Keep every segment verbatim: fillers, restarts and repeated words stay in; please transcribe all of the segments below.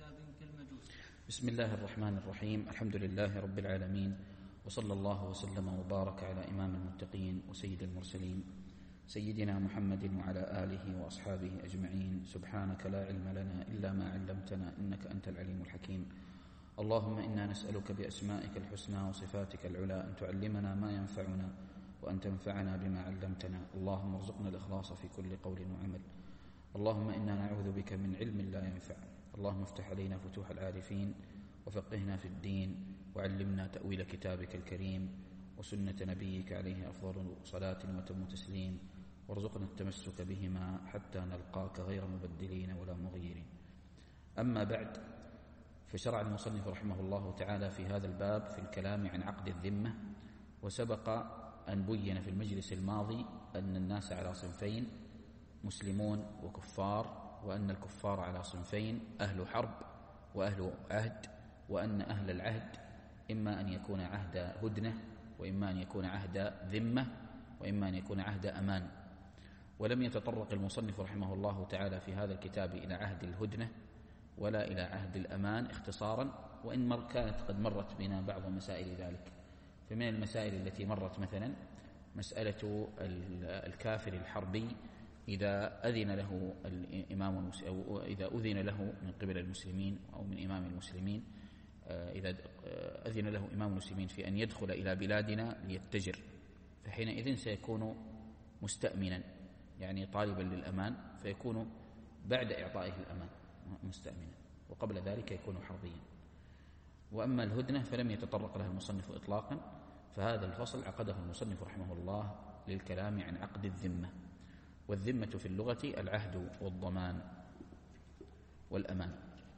كتاب كالمجوس. بسم الله الرحمن الرحيم. الحمد لله رب العالمين، وصلى الله وسلم وبارك على إمام المتقين وسيد المرسلين سيدنا محمد وعلى آله وأصحابه أجمعين. سبحانك لا علم لنا إلا ما علمتنا إنك أنت العليم الحكيم. اللهم إنا نسألك بأسمائك الحسنى وصفاتك العلى أن تعلمنا ما ينفعنا وأن تنفعنا بما علمتنا. اللهم ارزقنا الإخلاص في كل قول وعمل. اللهم إنا نعوذ بك من علم لا ينفع. اللهم افتح علينا فتوح العارفين وفقهنا في الدين، وعلمنا تأويل كتابك الكريم وسنة نبيك عليه أفضل صلاة وتم تسليم، وارزقنا التمسك بهما حتى نلقاك غير مبدلين ولا مغيرين. أما بعد، فشرع المصنف رحمه الله تعالى في هذا الباب في الكلام عن عقد الذمة. وسبق أن بين في المجلس الماضي أن الناس على صنفين، مسلمون وكفار، وأن الكفار على صنفين، أهل حرب وأهل عهد، وأن أهل العهد إما أن يكون عهد هدنة، وإما أن يكون عهد ذمة، وإما أن يكون عهد أمان. ولم يتطرق المصنف رحمه الله تعالى في هذا الكتاب إلى عهد الهدنة ولا إلى عهد الأمان اختصارا، وإن كانت قد مرت بنا بعض مسائل ذلك. فمن المسائل التي مرت مثلا مسألة الكافر الحربي إذا أذن له الإمام أو إذا أذن له من قبل المسلمين أو من إمام المسلمين، إذا أذن له إمام المسلمين في أن يدخل إلى بلادنا ليتجر، فحينئذ سيكون مستأمنا، يعني طالبا للأمان، فيكون بعد إعطائه الأمان مستأمنا، وقبل ذلك يكون حربيا. وأما الهدنة فلم يتطرق لها المصنف إطلاقا، فهذا الفصل عقده المصنف رحمه الله للكلام عن عقد الذمة. والذمة في اللغة العهد والضمان والأمان.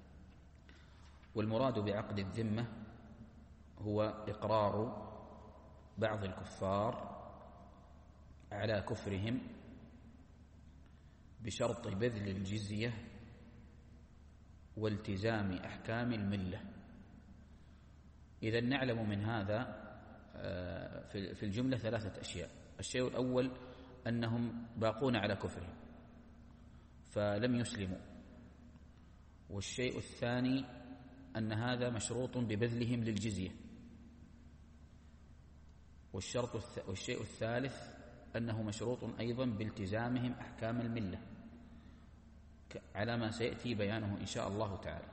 والمراد بعقد الذمة هو إقرار بعض الكفار على كفرهم بشرط بذل الجزية والتزام أحكام الملة. إذا نعلم من هذا في الجملة ثلاثة أشياء. الشيء الأول أنهم باقون على كفرهم فلم يسلموا، والشيء الثاني أن هذا مشروط ببذلهم للجزية، والشرط والشيء الثالث أنه مشروط أيضا بالتزامهم أحكام الملة على ما سيأتي بيانه إن شاء الله تعالى.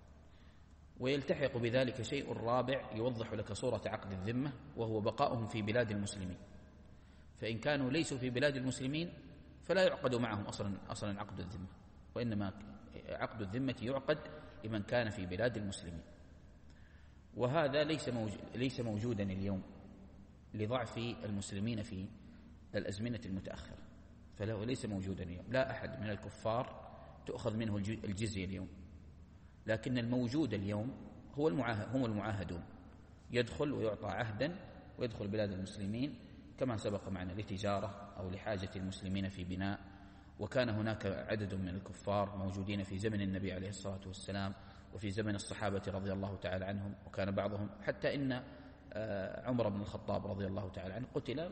ويلتحق بذلك شيء رابع يوضح لك صورة عقد الذمة، وهو بقاؤهم في بلاد المسلمين. فإن كانوا ليسوا في بلاد المسلمين فلا يعقد معهم أصلا أصلا عقد الذمة، وإنما عقد الذمة يعقد لمن كان في بلاد المسلمين. وهذا ليس موجود ليس موجودا اليوم لضعف المسلمين في الأزمنة المتأخرة، فله ليس موجودا اليوم. لا أحد من الكفار تؤخذ منه الجزية اليوم، لكن الموجود اليوم هو المعاهد هم المعاهدون، يدخل ويعطى عهدا ويدخل بلاد المسلمين كما سبق معنا لتجارة أو لحاجة المسلمين في بناء. وكان هناك عدد من الكفار موجودين في زمن النبي عليه الصلاة والسلام وفي زمن الصحابة رضي الله تعالى عنهم، وكان بعضهم حتى إن عمر بن الخطاب رضي الله تعالى عنه قتل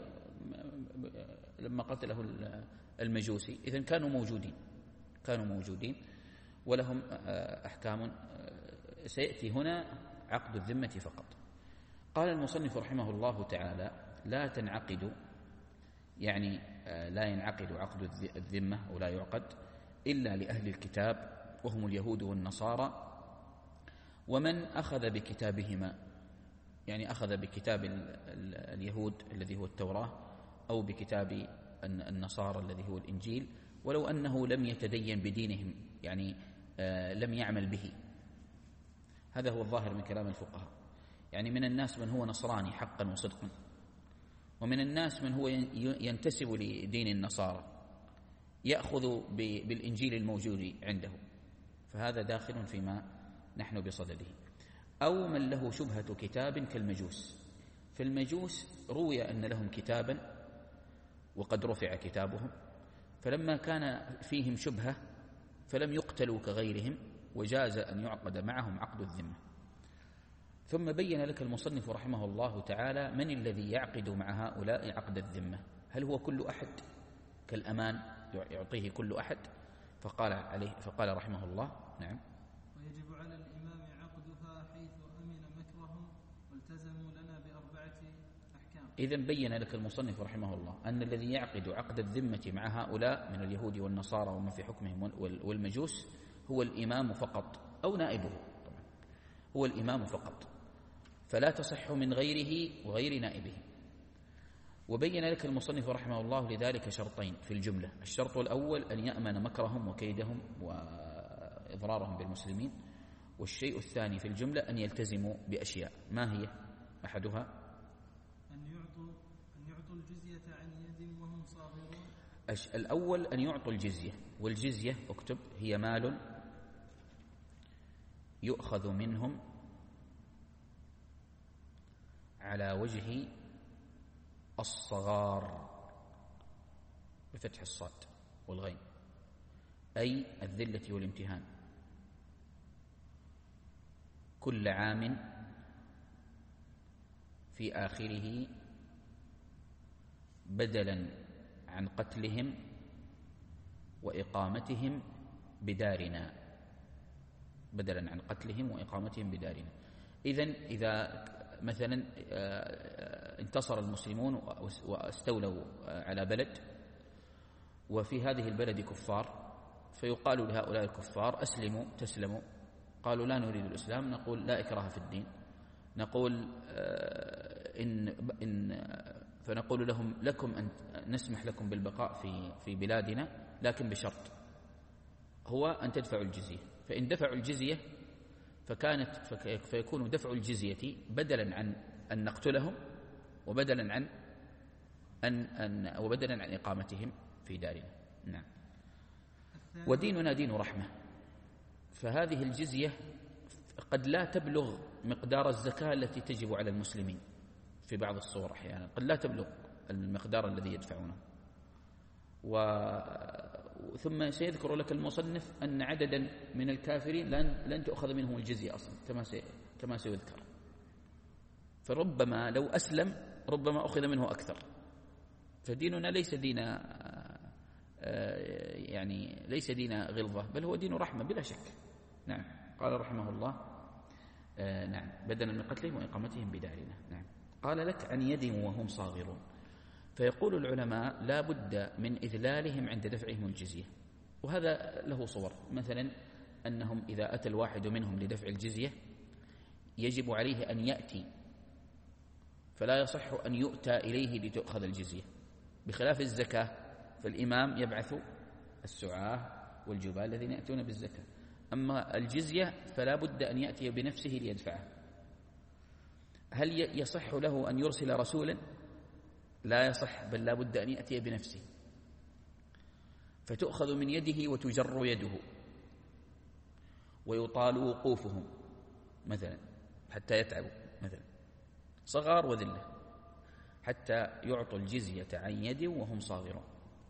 لما قتله المجوسي. إذن كانوا موجودين كانوا موجودين ولهم أحكام. سيأتي هنا عقد الذمة فقط. قال المصنف رحمه الله تعالى: لا تنعقد، يعني لا ينعقد عقد الذمة ولا يعقد إلا لأهل الكتاب، وهم اليهود والنصارى، ومن أخذ بكتابهما، يعني أخذ بكتاب اليهود الذي هو التوراة، أو بكتاب النصارى الذي هو الإنجيل، ولو أنه لم يتدين بدينهم، يعني لم يعمل به. هذا هو الظاهر من كلام الفقهاء. يعني من الناس من هو نصراني حقا وصدقا، ومن الناس من هو ينتسب لدين النصارى يأخذ بالإنجيل الموجود عنده، فهذا داخل فيما نحن بصدده. أو من له شبهة كتاب كالمجوس. فالمجوس روي أن لهم كتابا وقد رفع كتابهم، فلما كان فيهم شبهة فلم يقتلوا كغيرهم، وجاز أن يعقد معهم عقد الذمة. ثم بين لك المصنف رحمه الله تعالى من الذي يعقد مع هؤلاء عقد الذمة. هل هو كل أحد كالأمان يعطيه كل أحد؟ فقال عليه فقال رحمه الله: نعم. ويجب على الإمام عقدها حيث أمن مكرهم والتزموا لنا بأربعة أحكام. إذن بين لك المصنف رحمه الله أن الذي يعقد عقد الذمة مع هؤلاء من اليهود والنصارى وما في حكمهم والمجوس هو الإمام فقط أو نائبه، طبعا هو الإمام فقط، فلا تصح من غيره وغير نائبه. وبين لك المصنف رحمه الله لذلك شرطين في الجملة: الشرط الأول أن يأمن مكرهم وكيدهم وإضرارهم بالمسلمين، والشيء الثاني في الجملة أن يلتزموا بأشياء. ما هي أحدها؟ أن يعطوا أن يعطوا الجزية عن يد وهم صاغرون. الأول أن يعطوا الجزية، والجزية اكتب هي مال يؤخذ منهم على وجه الصغار بفتح الصاد والغين، أي الذلة والامتهان، كل عام في آخره بدلا عن قتلهم وإقامتهم بدارنا، بدلا عن قتلهم وإقامتهم بدارنا. إذن إذا مثلا انتصر المسلمون واستولوا على بلد وفي هذه البلد كفار، فيقال لهؤلاء الكفار: أسلموا تسلموا. قالوا: لا نريد الإسلام. نقول: لا إكراه في الدين. نقول إن إن فنقول لهم: لكم أن نسمح لكم بالبقاء في في بلادنا، لكن بشرط هو أن تدفعوا الجزية. فإن دفعوا الجزية فكانت فيكون دفع الجزية بدلا عن أن نقتلهم وبدلا عن أن أن وبدلا عن إقامتهم في دارنا. نعم. وديننا دين رحمة، فهذه الجزية قد لا تبلغ مقدار الزكاة التي تجب على المسلمين في بعض الصور، أحيانا قد لا تبلغ المقدار الذي يدفعونه. و ثم سيذكر لك المصنف أن عددا من الكافرين لن لن تأخذ منهم الجزية أصلا كما سي كما سيذكر، فربما لو أسلم ربما أخذ منه أكثر. فديننا ليس دين يعني ليس دين غلظة، بل هو دين رحمة بلا شك. نعم. قال رحمه الله: نعم بدلا من قتلهم وإقامتهم بدارنا. نعم. قال لك: عن يدهم وهم صاغرون. فيقول العلماء: لا بد من إذلالهم عند دفعهم الجزية، وهذا له صور. مثلا أنهم إذا أتى الواحد منهم لدفع الجزية يجب عليه أن يأتي، فلا يصح أن يؤتى إليه لتؤخذ الجزية، بخلاف الزكاة فالإمام يبعث السعاة والجبال الذين يأتون بالزكاة. أما الجزية فلا بد أن يأتي بنفسه ليدفعها. هل يصح له أن يرسل رسولا؟ لا يصح، بل لا بد أن يأتي بنفسه، فتؤخذ من يده وتجر يده ويطال وقوفهم مثلا حتى يتعبوا، مثلا صغار وذلة، حتى يعطوا الجزية عن يد وهم صاغرون.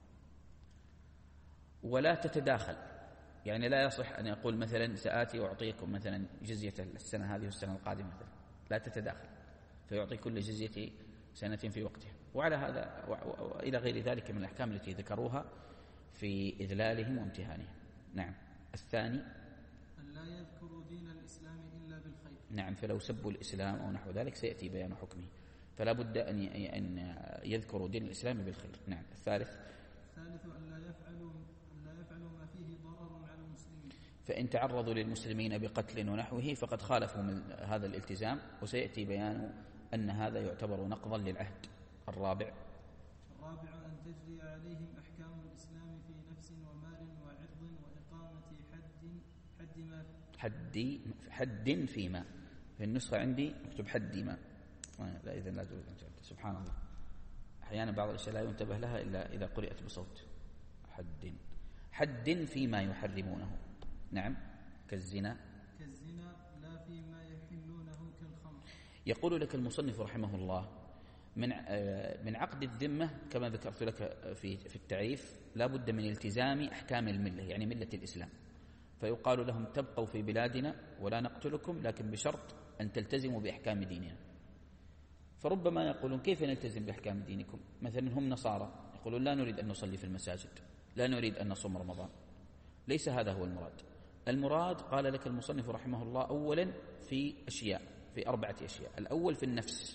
ولا تتداخل، يعني لا يصح أن يقول مثلا: سآتي وأعطيكم مثلا جزية السنة هذه والسنة القادمة مثلا. لا تتداخل، فيعطي كل جزية سنة في وقتها. وعلى هذا وإلى غير ذلك من الأحكام التي ذكروها في إذلالهم وامتهانهم. نعم. الثاني: أن لا يذكروا دين الإسلام إلا بالخير. نعم. فلو سبوا الإسلام أو نحو ذلك سيأتي بيان حكمه، فلا بد أن يذكروا دين الإسلام بالخير. نعم. الثالث: الثالث أن لا يفعلوا أن لا يفعلوا ما فيه ضرر على المسلمين، فإن تعرضوا للمسلمين بقتل ونحوه فقد خالفوا من هذا الالتزام، وسيأتي بيان أن هذا يعتبر نقضا للعهد. الرابع: الرابع أن تجري عليهم أحكام الإسلام في نفس ومال وعرض وإقامة حد حد ما حد حد فيما. في النسخة عندي مكتوب حد ما، لا إذن لا تريد أن تعد. سبحان الله، أحيانا بعض الأشياء لا ينتبه لها إلا إذا قرأت بصوت. حد حد فيما يحرمونه. نعم. كالزنا كالزنا لا فيما يحلونه كالخمر. يقول لك المصنف رحمه الله: من من عقد الذمة كما ذكرت لك في في التعريف لا بد من التزام أحكام الملة، يعني ملة الإسلام. فيقال لهم: تبقوا في بلادنا ولا نقتلكم، لكن بشرط أن تلتزموا بأحكام ديننا. فربما يقولون: كيف نلتزم بأحكام دينكم؟ مثلا هم نصارى يقولون: لا نريد أن نصلي في المساجد، لا نريد أن نصوم رمضان. ليس هذا هو المراد. المراد قال لك المصنف رحمه الله أولا في أشياء، في أربعة أشياء. الأول في النفس،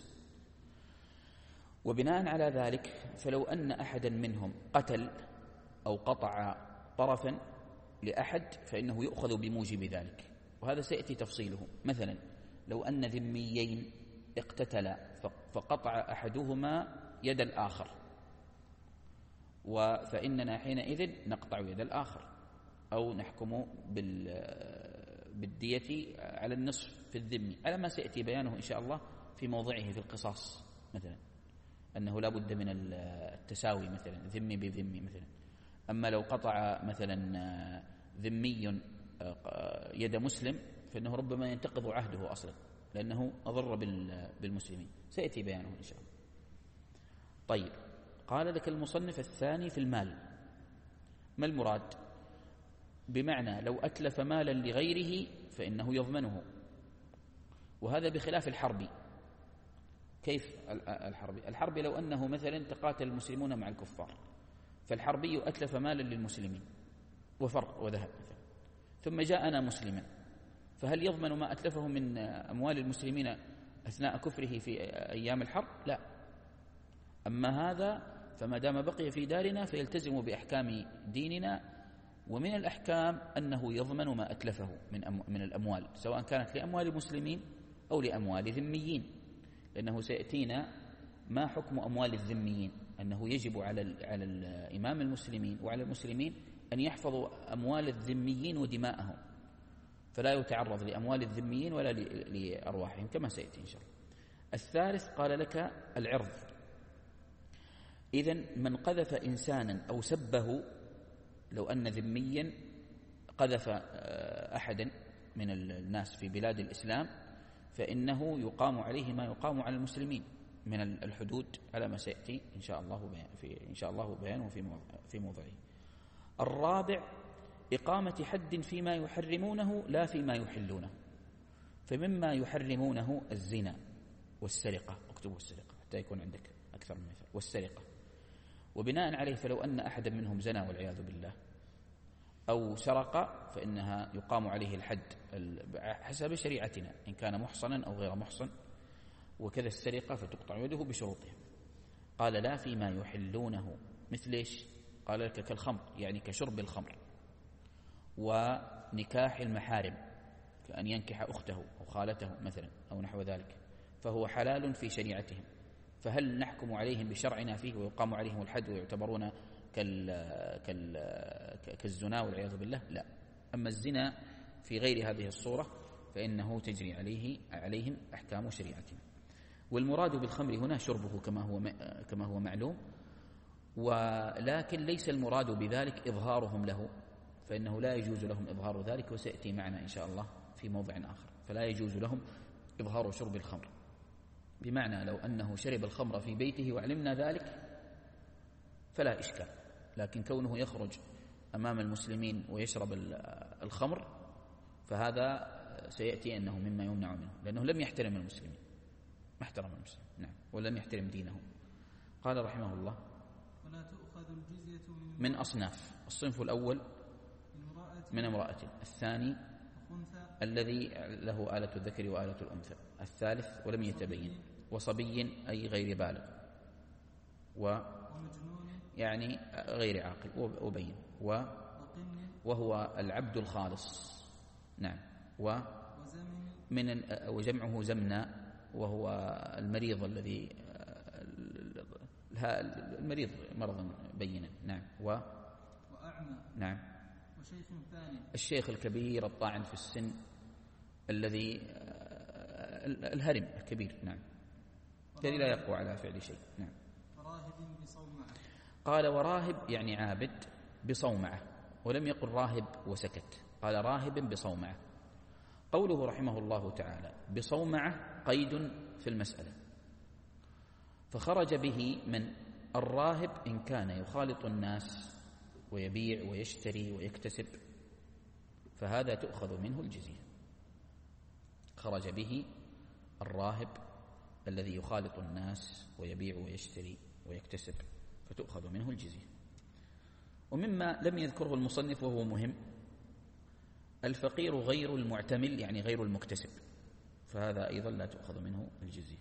وبناء على ذلك فلو أن أحدا منهم قتل أو قطع طرفا لأحد فإنه يؤخذ بموجب ذلك، وهذا سيأتي تفصيله. مثلا لو أن ذميين اقتتلا فقطع أحدهما يد الآخر، فإننا حينئذ نقطع يد الآخر أو نحكم بالدية على النصف في الذمي، على ما سيأتي بيانه إن شاء الله في موضعه في القصاص، مثلا أنه لا بد من التساوي، مثلا ذمي بذمي مثلا. أما لو قطع مثلا ذمي يد مسلم فإنه ربما ينتقض عهده أصلا لأنه أضر بالمسلمين، سيأتي بيانه إن شاء الله. طيب، قال لك المصنف الثاني في المال. ما المراد؟ بمعنى لو أتلف مالا لغيره فإنه يضمنه، وهذا بخلاف الحرب. كيف الحربي؟ الحربي لو أنه مثلا تقاتل المسلمون مع الكفار، فالحربي أتلف مالا للمسلمين وفر وذهب مثلا، ثم جاءنا مسلما، فهل يضمن ما أتلفه من أموال المسلمين أثناء كفره في أيام الحرب؟ لا. أما هذا فما دام بقي في دارنا فيلتزم بأحكام ديننا، ومن الأحكام أنه يضمن ما أتلفه من من الأموال، سواء كانت لأموال المسلمين أو لأموال ذميين، لأنه سيأتينا ما حكم أموال الذميين، أنه يجب على على الإمام المسلمين وعلى المسلمين أن يحفظوا أموال الذميين ودماءهم، فلا يتعرض لأموال الذميين ولا لأرواحهم كما سيأتي إن شاء الله. الثالث قال لك العرض. إذن من قذف إنسانا أو سبه، لو أن ذميا قذف أحدا من الناس في بلاد الإسلام فإنه يقام عليه ما يقام على المسلمين من الحدود، على ما سيأتي إن شاء الله بيان في إن شاء الله بيانه في في موضعه. الرابع إقامة حد فيما يحرمونه لا فيما يحلونه، فمما يحرمونه الزنا والسرقة، اكتبوا السرقة حتى يكون عندك أكثر من مثال، والسرقة. وبناء عليه فلو أن أحدا منهم زنا والعياذ بالله أو سرق فإنها يقام عليه الحد حسب شريعتنا إن كان محصنا أو غير محصن، وكذا السرقة فتقطع يده بشروطها. قال لا فيما يحلونه، مثل إيش؟ قال لك كالخمر، يعني كشرب الخمر، ونكاح المحارم كأن ينكح أخته أو خالته مثلا أو نحو ذلك، فهو حلال في شريعتهم، فهل نحكم عليهم بشرعنا فيه ويقام عليهم الحد ويعتبرون كال... كال... كالزنا والعياذ بالله؟ لا. أما الزنا في غير هذه الصورة فإنه تجري عليه عليهم أحكام شريعتنا. والمراد بالخمر هنا شربه كما هو كما هو معلوم، ولكن ليس المراد بذلك إظهارهم له، فإنه لا يجوز لهم إظهار ذلك، وسيأتي معنا إن شاء الله في موضع آخر. فلا يجوز لهم إظهار شرب الخمر، بمعنى لو أنه شرب الخمر في بيته وعلمنا ذلك فلا إشكال، لكن كونه يخرج أمام المسلمين ويشرب الخمر فهذا سيأتي أنه مما يمنع منه، لأنه لم يحترم المسلمين، ما احترم المسلمين، نعم، ولم يحترم دينهم. قال رحمه الله ولا تؤخذ الجزية من, من أصناف. الصنف الأول من امرأة، الثاني الذي له آلة الذكر وآلة الأنثى، الثالث ولم يتبين، وصبي أي غير بالغ، و يعني غير عاقل وبين، و وهو العبد الخالص، نعم، و من وجمعه زمنا، وهو المريض الذي المريض مرضا بينا، نعم، و وأعمى، نعم، وشيخ ثاني، الشيخ الكبير الطاعن في السن الذي الهرم الكبير، نعم، الذي لا يقوى على فعل شيء، نعم. وراهب بصومعة. قال وراهب يعني عابد بصومعة، ولم يقل راهب وسكت، قال راهب بصومعة. قوله رحمه الله تعالى بصومعة قيد في المسألة، فخرج به من الراهب إن كان يخالط الناس ويبيع ويشتري ويكتسب، فهذا تؤخذ منه الجزية. خرج به الراهب الذي يخالط الناس ويبيع ويشتري ويكتسب، فتؤخذ منه الجزية. ومما لم يذكره المصنف وهو مهم الفقير غير المعتمل يعني غير المكتسب، فهذا أيضا لا تؤخذ منه الجزية.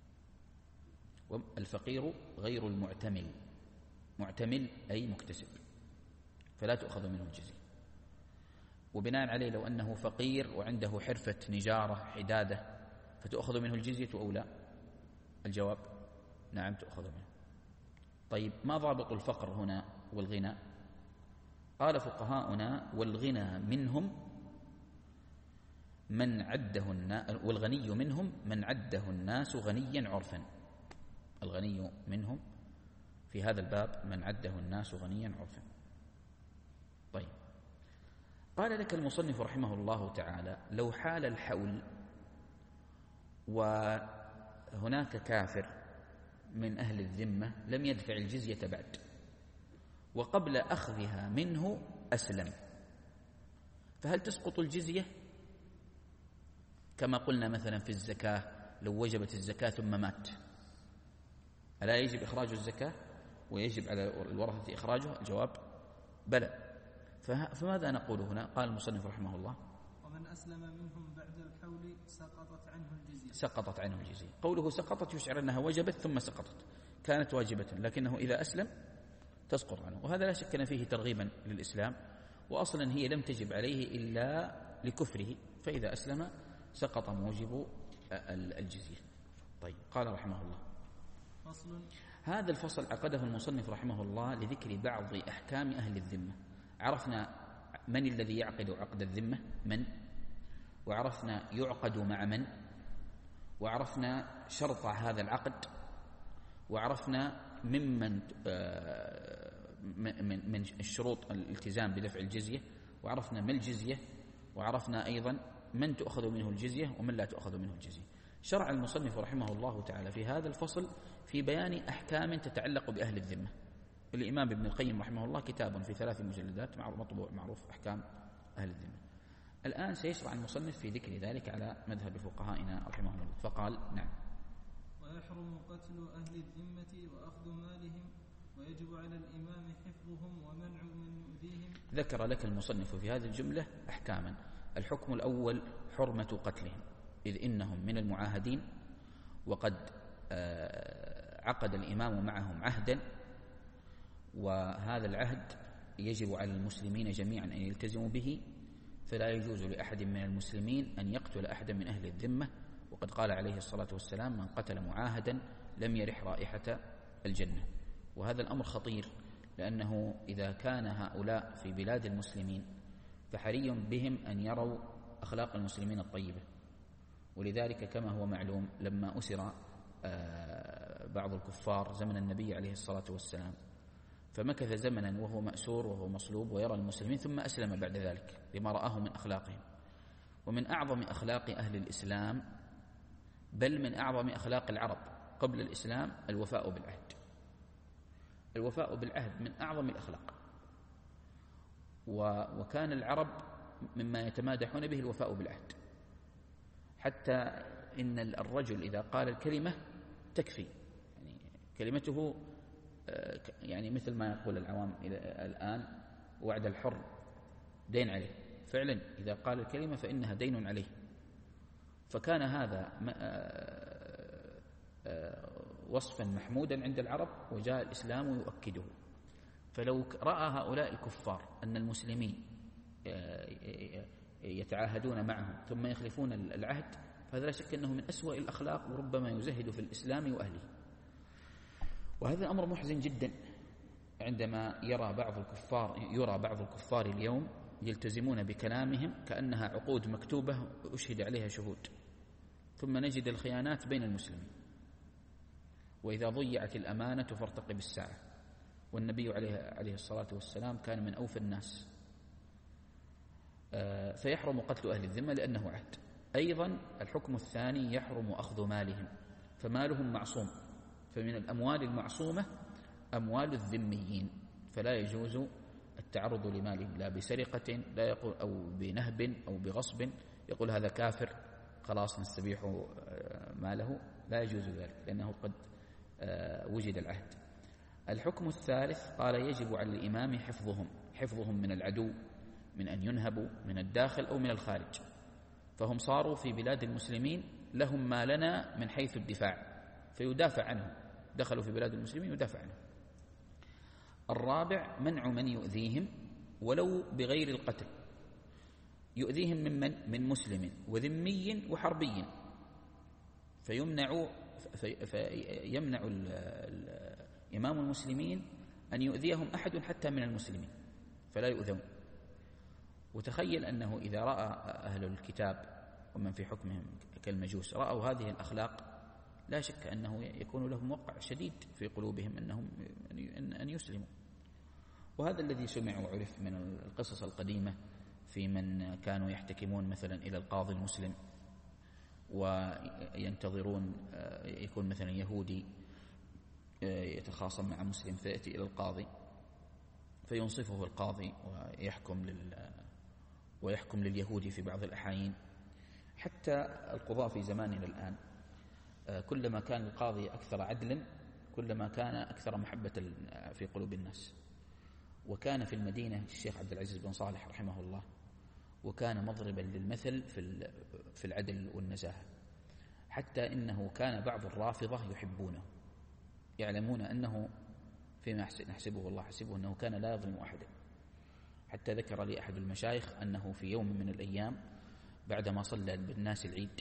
الفقير غير المعتمل، معتمل أي مكتسب، فلا تؤخذ منه الجزية. وبناء عليه لو أنه فقير وعنده حرفة نجارة حدادة فتؤخذ منه الجزية أو لا؟ الجواب نعم تؤخذ منه. طيب ما ضابط الفقر هنا والغنى؟ قال فقهاؤنا والغنى منهم من عده الناس، والغني منهم من عده الناس غنيا عرفا. الغني منهم في هذا الباب من عده الناس غنيا عرفا. طيب قال لك المصنف رحمه الله تعالى لو حال الحول وهناك كافر من أهل الذمة لم يدفع الجزية بعد وقبل أخذها منه أسلم، فهل تسقط الجزية؟ كما قلنا مثلا في الزكاة لو وجبت الزكاة ثم مات ألا يجب إخراج الزكاة ويجب على الورثة إخراجها؟ الجواب بلى. فماذا نقول هنا؟ قال المصنف رحمه الله ومن أسلم منهم بعد الحول سقطت عنه الجزية. سقطت عنه الجزية. قوله سقطت يشعر أنها وجبت ثم سقطت، كانت واجبة لكنه إذا أسلم تسقط عنه، وهذا لا شك فيه ترغيبا للإسلام، وأصلا هي لم تجب عليه إلا لكفره، فإذا أسلم سقط موجب الجزية. طيب قال رحمه الله فصل. هذا الفصل عقده المصنف رحمه الله لذكر بعض أحكام أهل الذمة. عرفنا من الذي يعقد عقد الذمة من، وعرفنا يعقد مع من، وعرفنا شرط هذا العقد، وعرفنا ممن من من الشروط الالتزام بدفع الجزية، وعرفنا ما الجزية، وعرفنا أيضا من تؤخذ منه الجزية ومن لا تؤخذ منه الجزية. شرع المصنف رحمه الله تعالى في هذا الفصل في بيان أحكام تتعلق بأهل الذمة. الإمام ابن القيم رحمه الله كتاب في ثلاث مجلدات مطبوع معروف أحكام أهل الذمة. الآن سيشرع المصنف في ذكر ذلك على مذهب فقهائنا رحمه الله، فقال نعم ويحرم قتل أهل الذمة وأخذ مالهم ويجب على الإمام حفظهم ومنع من يؤذيهم. ذكر لك المصنف في هذه الجملة أحكاما. الحكم الأول حرمة قتلهم، إذ إنهم من المعاهدين وقد عقد الإمام معهم عهدا، وهذا العهد يجب على المسلمين جميعا أن يلتزموا به، فلا يجوز لأحد من المسلمين أن يقتل أحدا من أهل الذمة. وقد قال عليه الصلاة والسلام من قتل معاهدا لم يرح رائحة الجنة. وهذا الأمر خطير، لأنه إذا كان هؤلاء في بلاد المسلمين فحري بهم أن يروا أخلاق المسلمين الطيبة. ولذلك كما هو معلوم لما أسر بعض الكفار زمن النبي عليه الصلاة والسلام فمكث زمنا وهو مأسور وهو مصلوب ويرى المسلمين، ثم أسلم بعد ذلك لما رآه من أخلاقهم. ومن أعظم أخلاق أهل الإسلام بل من أعظم أخلاق العرب قبل الإسلام الوفاء بالعهد. الوفاء بالعهد من أعظم الأخلاق، وكان العرب مما يتمادحون به الوفاء بالعهد، حتى إن الرجل إذا قال الكلمة تكفي، يعني كلمته يعني مثل ما يقول العوام الآن وعد الحر دين عليه، فعلا إذا قال الكلمة فإنها دين عليه. فكان هذا وصفا محمودا عند العرب، وجاء الإسلام يؤكده. فلو رأى هؤلاء الكفار أن المسلمين يتعاهدون معهم ثم يخلفون العهد، فهذا لا شك أنه من أسوأ الأخلاق، وربما يزهد في الإسلام وأهله. وهذا أمر محزن جدا عندما يرى بعض الكفار يرى بعض الكفار اليوم يلتزمون بكلامهم كأنها عقود مكتوبة أشهد عليها شهود، ثم نجد الخيانات بين المسلمين. وإذا ضيعت الأمانة فارتقب الساعة. والنبي عليه عليه الصلاة والسلام كان من أوفى الناس. فيحرم قتل أهل الذمة لأنه عهد. أيضا الحكم الثاني يحرم أخذ مالهم، فمالهم معصوم، فمن الأموال المعصومة أموال الذميين، فلا يجوز التعرض لمالهم لا بسرقة لا يقول أو بنهب أو بغصب يقول هذا كافر خلاص نستبيح ماله، لا يجوز ذلك لأنه قد وجد العهد. الحكم الثالث قال يجب على الإمام حفظهم، حفظهم من العدو من أن ينهبوا من الداخل أو من الخارج، فهم صاروا في بلاد المسلمين لهم ما لنا من حيث الدفاع فيدافع عنهم، دخلوا في بلاد المسلمين يدافع عنهم. الرابع منع من يؤذيهم ولو بغير القتل، يؤذيهم من من؟ من مسلم وذمي وحربي، فيمنع فيمنع إمام المسلمين أن يؤذيهم أحد حتى من المسلمين فلا يؤذون. وتخيل أنه إذا رأى أهل الكتاب ومن في حكمهم كالمجوس رأوا هذه الأخلاق لا شك أنه يكون لهم وقع شديد في قلوبهم أنهم أن يسلموا. وهذا الذي سمع وعرف من القصص القديمة في من كانوا يحتكمون مثلا إلى القاضي المسلم وينتظرون يكون مثلا يهودي يتخاصم مع مسلم فيأتي إلى القاضي فينصفه القاضي ويحكم لل ويحكم لليهودي في بعض الأحايين. حتى القضاة في زماننا الآن كلما كان القاضي أكثر عدلا كلما كان أكثر محبة في قلوب الناس. وكان في المدينة الشيخ عبد العزيز بن صالح رحمه الله، وكان مضربا للمثل في في العدل والنزاهة، حتى إنه كان بعض الرافضة يحبونه، يعلمون أنه فيما نحسبه والله حسبه أنه كان لا يظلم أحدا. حتى ذكر لي أحد المشايخ أنه في يوم من الأيام بعدما صلى بالناس العيد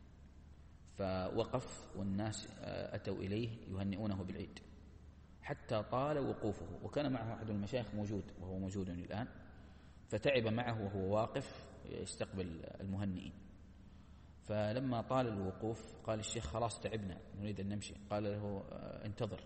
فوقف والناس أتوا إليه يهنئونه بالعيد حتى طال وقوفه، وكان معه أحد المشايخ موجود وهو موجود الآن، فتعب معه وهو واقف يستقبل المهنئين. فلما طال الوقوف قال الشيخ خلاص تعبنا نريد أن نمشي. قال له انتظر،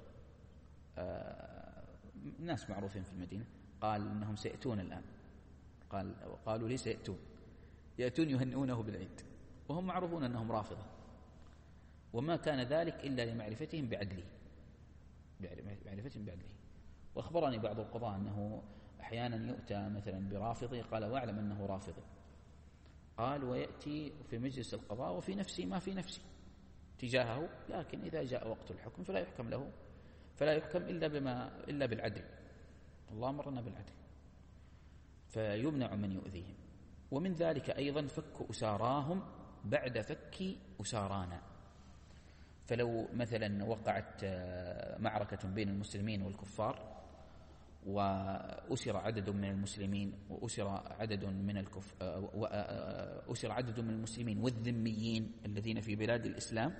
الناس معروفين في المدينة. قال إنهم سيأتون الآن. قال قالوا لي سيأتون، يأتون يهنئونه بالعيد وهم معروفون أنهم رافضة، وما كان ذلك إلا لمعرفتهم بعدله معرفتهم بعدله. وأخبرني بعض القضاة أنه أحيانا يؤتى مثلا برافضي قال واعلم أنه رافضي، قال ويأتي في مجلس القضاء وفي نفسي ما في نفسي تجاهه، لكن إذا جاء وقت الحكم فلا يحكم له فلا يحكم إلا بما إلا بالعدل. الله أمرنا بالعدل، فيمنع من يؤذيهم. ومن ذلك أيضا فك أساراهم بعد فك أسارانا. فلو مثلا وقعت معركة بين المسلمين والكفار وأسر عدد من المسلمين وأسر عدد من الكف وأسر عدد من المسلمين والذميين الذين في بلاد الإسلام،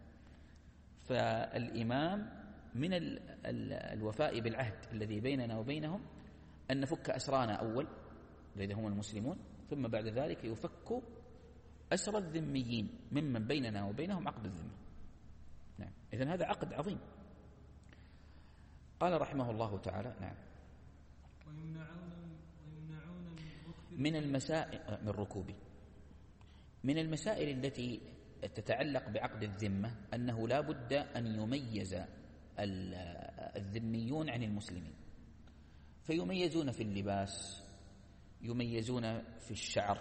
فالإمام من الوفاء بالعهد الذي بيننا وبينهم أن نفك أسرانا أول الذين هم المسلمون، ثم بعد ذلك يفك أسر الذميين ممن بيننا وبينهم عقد الذمة. نعم، إذن هذا عقد عظيم. قال رحمه الله تعالى نعم ويمنعون ويمنعون من ركب من المسائل من ركوب من المسائل التي تتعلق بعقد الذمة أنه لا بد أن يميز الذميون عن المسلمين، فيميزون في اللباس، يميزون في الشعر،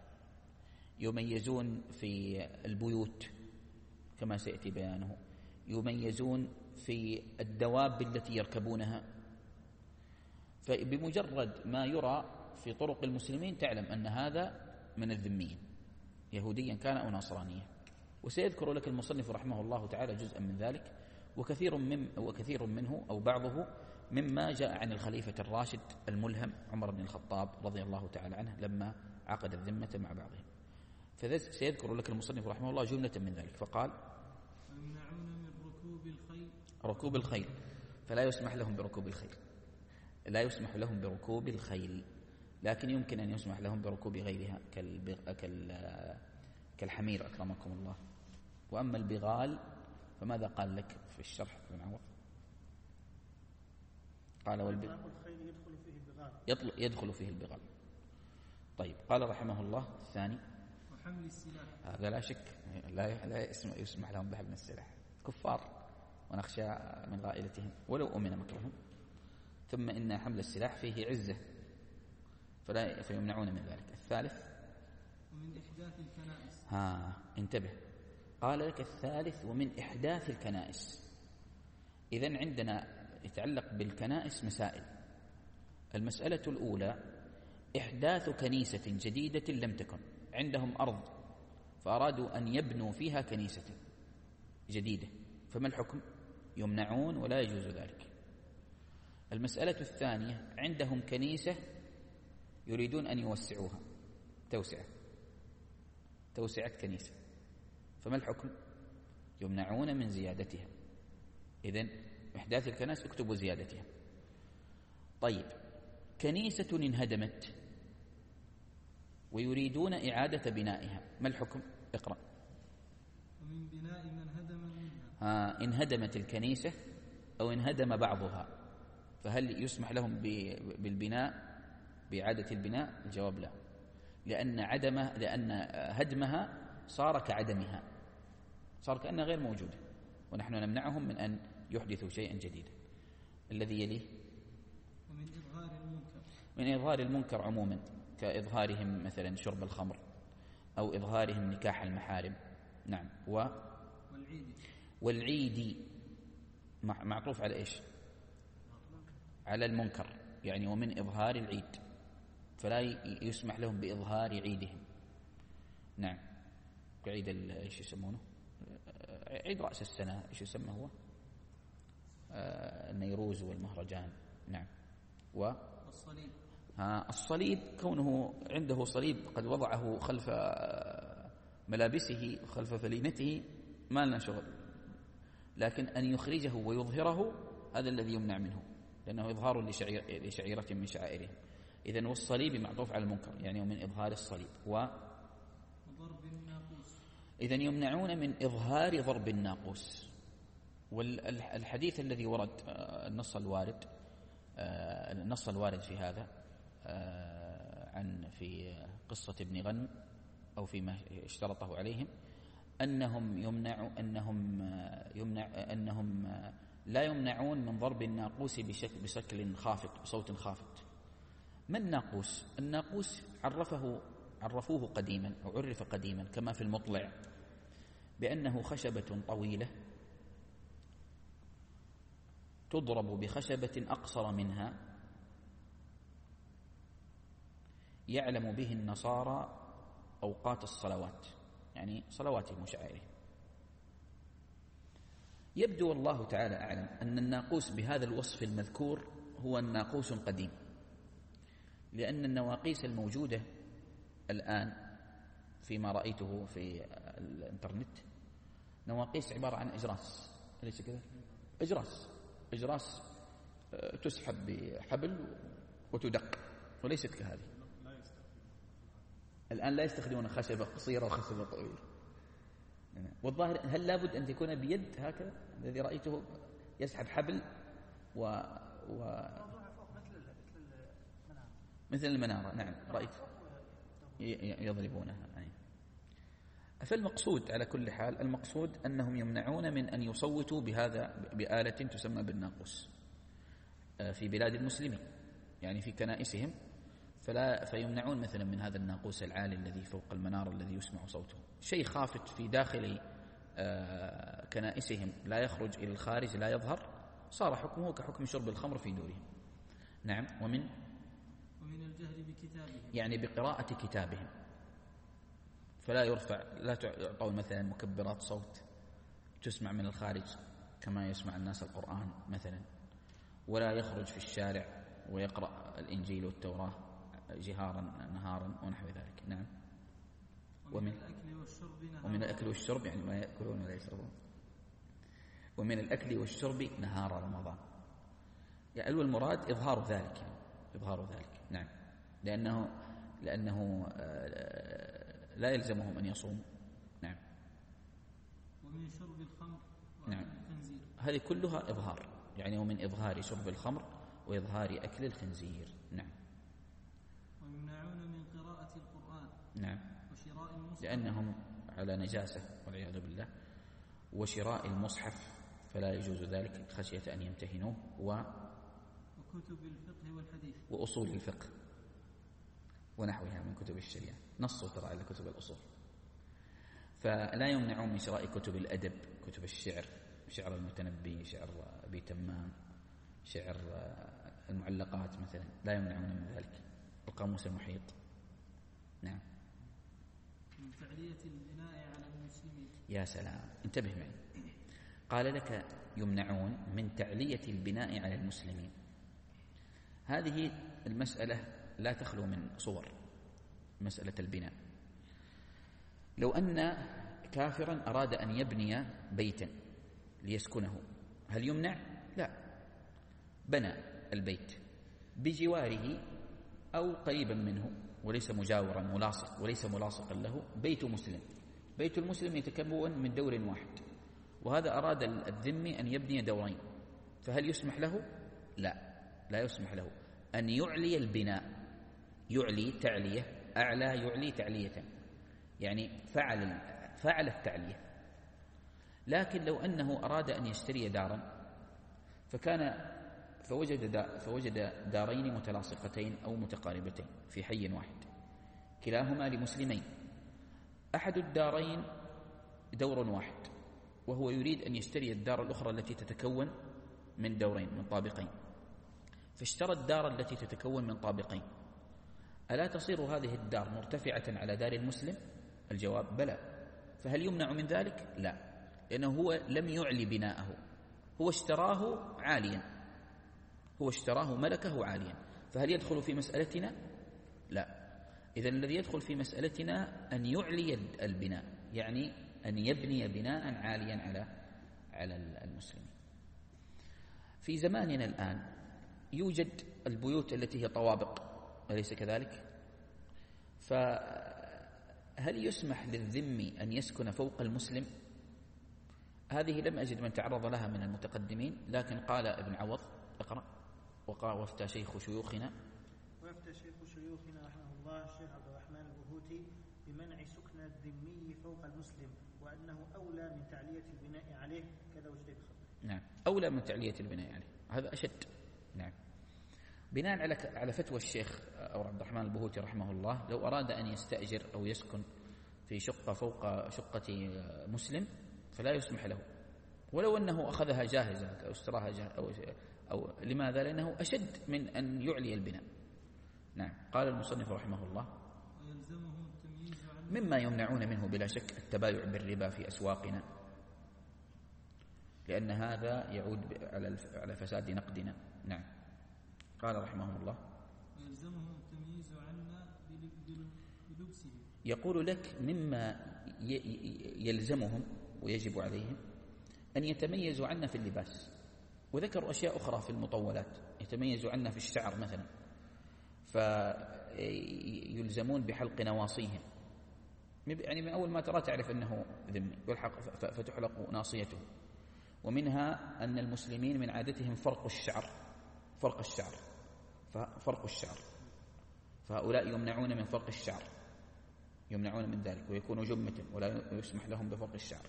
يميزون في البيوت كما سيأتي بيانه، يميزون في الدواب التي يركبونها. فبمجرد ما يرى في طرق المسلمين تعلم أن هذا من الذميين يهوديا كان أو نصرانيا. وسيذكر لك المصنف رحمه الله تعالى جزءا من ذلك، وكثير من وكثير منه أو بعضه مما جاء عن الخليفة الراشد الملهم عمر بن الخطاب رضي الله تعالى عنه لما عقد الذمة مع بعضهم. فسيذكر لك المصنف رحمه الله جملة من ذلك. فقال ويمنعون من ركوب الخيل ركوب الخيل، فلا يسمح لهم بركوب الخيل، لا يسمح لهم بركوب الخيل، لكن يمكن أن يسمح لهم بركوب غيرها كالحمير أكرمكم الله. وأما البغال فماذا قال لك في الشرح ابن عوض؟ قال والبغال يدخل فيه البغال يدخل فيه البغال. طيب، قال رحمه الله الثاني وحمل السلاح، هذا لا شك لا لا يسمح لهم بحمل السلاح، كفار ونخشى من غائلتهم ولو أمن مكرهم. ثم إن حمل السلاح فيه عزة فلا فيمنعون من ذلك. الثالث ومن إحداث الكنائس. ها انتبه، قال لك الثالث ومن إحداث الكنائس. إذن عندنا يتعلق بالكنائس مسائل. المسألة الأولى إحداث كنيسة جديدة لم تكن عندهم أرض فأرادوا أن يبنوا فيها كنيسة جديدة، فما الحكم؟ يمنعون ولا يجوز ذلك. المسألة الثانية عندهم كنيسة يريدون أن يوسعوها، توسعة توسعة كنيسة، فما الحكم؟ يمنعون من زيادتها. إذن إحداث الكنائس اكتبوا زيادتها. طيب، كنيسة انهدمت ويريدون إعادة بنائها، ما الحكم؟ اقرأ. ومن بناء من هدم منها. ها، انهدمت الكنيسة أو انهدم بعضها، فهل يسمح لهم بالبناء بإعادة البناء؟ الجواب لا، لأن عدمه لأن هدمها صار كعدمها، صار كأنها غير موجودة، ونحن نمنعهم من أن يحدثوا شيئا جديدا. الذي يليه ومن إظهار المنكر، من إظهار المنكر عموما، كإظهارهم مثلا شرب الخمر أو إظهارهم نكاح المحارم. نعم. و والعيد والعيد معطوف على إيش؟ على المنكر، يعني ومن إظهار العيد، فلا يسمح لهم بإظهار عيدهم. نعم. كعيد إيش يسمونه؟ عيد رأس السنة، إيش يسمى هو؟ آه النيروز والمهرجان. نعم. و الصليب. ها، الصليب كونه عنده صليب قد وضعه خلف ملابسه خلف فلينته ما لنا شغل، لكن أن يخرجه ويظهره هذا الذي يمنع منه، لأنه إظهار لشعير لشعيرة من شعائرهم. إذن والصليب معطوف على المنكر، يعني ومن إظهار الصليب. و ضرب الناقوس، إذن يمنعون من إظهار ضرب الناقوس. والحديث الذي ورد، النص الوارد النص الوارد في هذا عن في قصة ابن غنم أو فيما اشترطه عليهم، أنهم يمنع أنهم يمنع أنهم لا يمنعون من ضرب الناقوس بشكل بشكل خافت، بصوت خافت. ما الناقوس؟ الناقوس عرفه عرفوه قديما أو عرف قديما كما في المطلع بأنه خشبة طويلة تضرب بخشبة أقصر منها يعلم به النصارى أوقات الصلوات، يعني صلواتهم وشعائرهم. يبدو والله تعالى أعلم أن الناقوس بهذا الوصف المذكور هو الناقوس قديم، لأن النواقيس الموجودة الآن فيما رأيته في الإنترنت نواقيس عبارة عن أجراس، أليس كذا؟ أجراس أجراس تسحب بحبل وتدق، وليست كهذه. الآن لا يستخدمون خشبة قصيرة وخشبة طويلة. والظاهر هل لابد أن تكون بيد هكذا؟ الذي رأيته يسحب حبل و, و... مثل المنارة. نعم رأيت يضربونها. يعني. فالمقصود على كل حال، المقصود أنهم يمنعون من أن يصوتوا بهذا بآلة تسمى بالناقوس في بلاد المسلمين، يعني في كنائسهم، فلا فيمنعون مثلا من هذا الناقوس العالي الذي فوق المنارة الذي يسمع صوته. شيء خافت في داخل كنائسهم لا يخرج إلى الخارج لا يظهر، صار حكمه كحكم شرب الخمر في دورهم. نعم. ومن ومن الجهر بكتابهم، يعني بقراءة كتابهم، فلا يرفع لا تعطون مثلا مكبرات صوت تسمع من الخارج كما يسمع الناس القرآن مثلا، ولا يخرج في الشارع ويقرأ الإنجيل والتوراة جهارا نهارا ونحو ذلك. نعم. ومن الأكل والشرب نهارا، ومن الأكل والشرب يعني ما يأكلون ولا يشربون، ومن الأكل والشرب نهار رمضان، يعني المراد إظهار ذلك، يعني إظهار ذلك. نعم. لأنه لأنه لا يلزمهم أن يصوموا. نعم. ومن شرب الخمر نعم. الخنزير، هذه كلها إظهار، يعني ومن إظهار شرب الخمر وإظهار أكل الخنزير. نعم. ويمنعون من قراءة القرآن. نعم. وشراء المصحف، لأنهم على نجاسة والعياذ بالله، وشراء المصحف فلا يجوز ذلك خشية أن يمتهنوه، و وكتب الفقه والحديث وأصول الفقه ونحوها من كتب الشريعة، نصوا ترى على كتب الأصول. فلا يمنعون من شراء كتب الأدب، كتب الشعر، شعر المتنبي، شعر أبي تمام، شعر المعلقات مثلا، لا يمنعون من ذلك. القاموس المحيط. نعم. من تعلية البناء على المسلمين. يا سلام، انتبه معي. قال لك يمنعون من تعلية البناء على المسلمين. هذه المسألة لا تخلو من صور. مسألة البناء، لو أن كافرا أراد أن يبني بيتا ليسكنه، هل يمنع؟ لا، بنى البيت بجواره أو قريبا منه وليس مجاورا ملاصق وليس ملاصقا له، بيت مسلم. بيت المسلم يتكون من دور واحد، وهذا أراد الذمي أن يبني دورين، فهل يسمح له؟ لا، لا يسمح له أن يعلي البناء. يعلي تعلية، أعلى يعلي تعلية، يعني فعل فعل التعلية. لكن لو أنه أراد أن يشتري دارا فكان فوجد دا فوجد دارين متلاصقتين أو متقاربتين في حي واحد، كلاهما لمسلمين. أحد الدارين دور واحد، وهو يريد أن يشتري الدار الأخرى التي تتكون من دورين من طابقين، فاشترى الدار التي تتكون من طابقين. ألا تصير هذه الدار مرتفعة على دار المسلم؟ الجواب بلى. فهل يمنع من ذلك؟ لا، لأنه هو لم يعلي بناءه، هو اشتراه عاليا، هو اشتراه ملكه عاليا. فهل يدخل في مسألتنا؟ لا. إذن الذي يدخل في مسألتنا أن يعلي البناء، يعني أن يبني بناء عاليا على على المسلمين. في زماننا الآن يوجد البيوت التي هي طوابق، أليس كذلك؟ فهل يسمح للذمي أن يسكن فوق المسلم؟ هذه لم أجد من تعرض لها من المتقدمين، لكن قال ابن عوض، اقرأ. وقال وافتى شيخ شيوخنا وافتى شيخ شيوخنا رحمه الله الشيخ عبد الرحمن البهوتي بمنع سكن الذمي فوق المسلم، وأنه أولى من تعلية البناء عليه، كذا وجد بخط. نعم، أولى من تعلية البناء عليه، هذا أشد. نعم، بناء على على فتوى الشيخ أو عبد الرحمن البهوتي رحمه الله، لو أراد أن يستأجر أو يسكن في شقة فوق شقة مسلم فلا يسمح له، ولو أنه أخذها جاهزة أو اشتراها جاهزة أو, أو لماذا؟ لأنه أشد من أن يعلي البناء. نعم. قال المصنف رحمه الله مما يمنعون منه بلا شك التبايع بالربا في أسواقنا، لأن هذا يعود على فساد نقدنا. نعم. قال رحمه الله ويلزمهم التمييز عنا بلبسه. يقول لك مما يلزمهم ويجب عليهم أن يتميزوا عنا في اللباس، وذكروا أشياء أخرى في المطولات، يتميزوا عنا في الشعر مثلا، فيلزمون بحلق نواصيهم، يعني من أول ما ترى تعرف أنه ذمي يلحق فتحلق ناصيته. ومنها أن المسلمين من عادتهم فرق الشعر، فرق الشعر فرق الشعر فهؤلاء يمنعون من فرق الشعر، يمنعون من ذلك، ويكونوا جمة ولا يسمح لهم بفرق الشعر.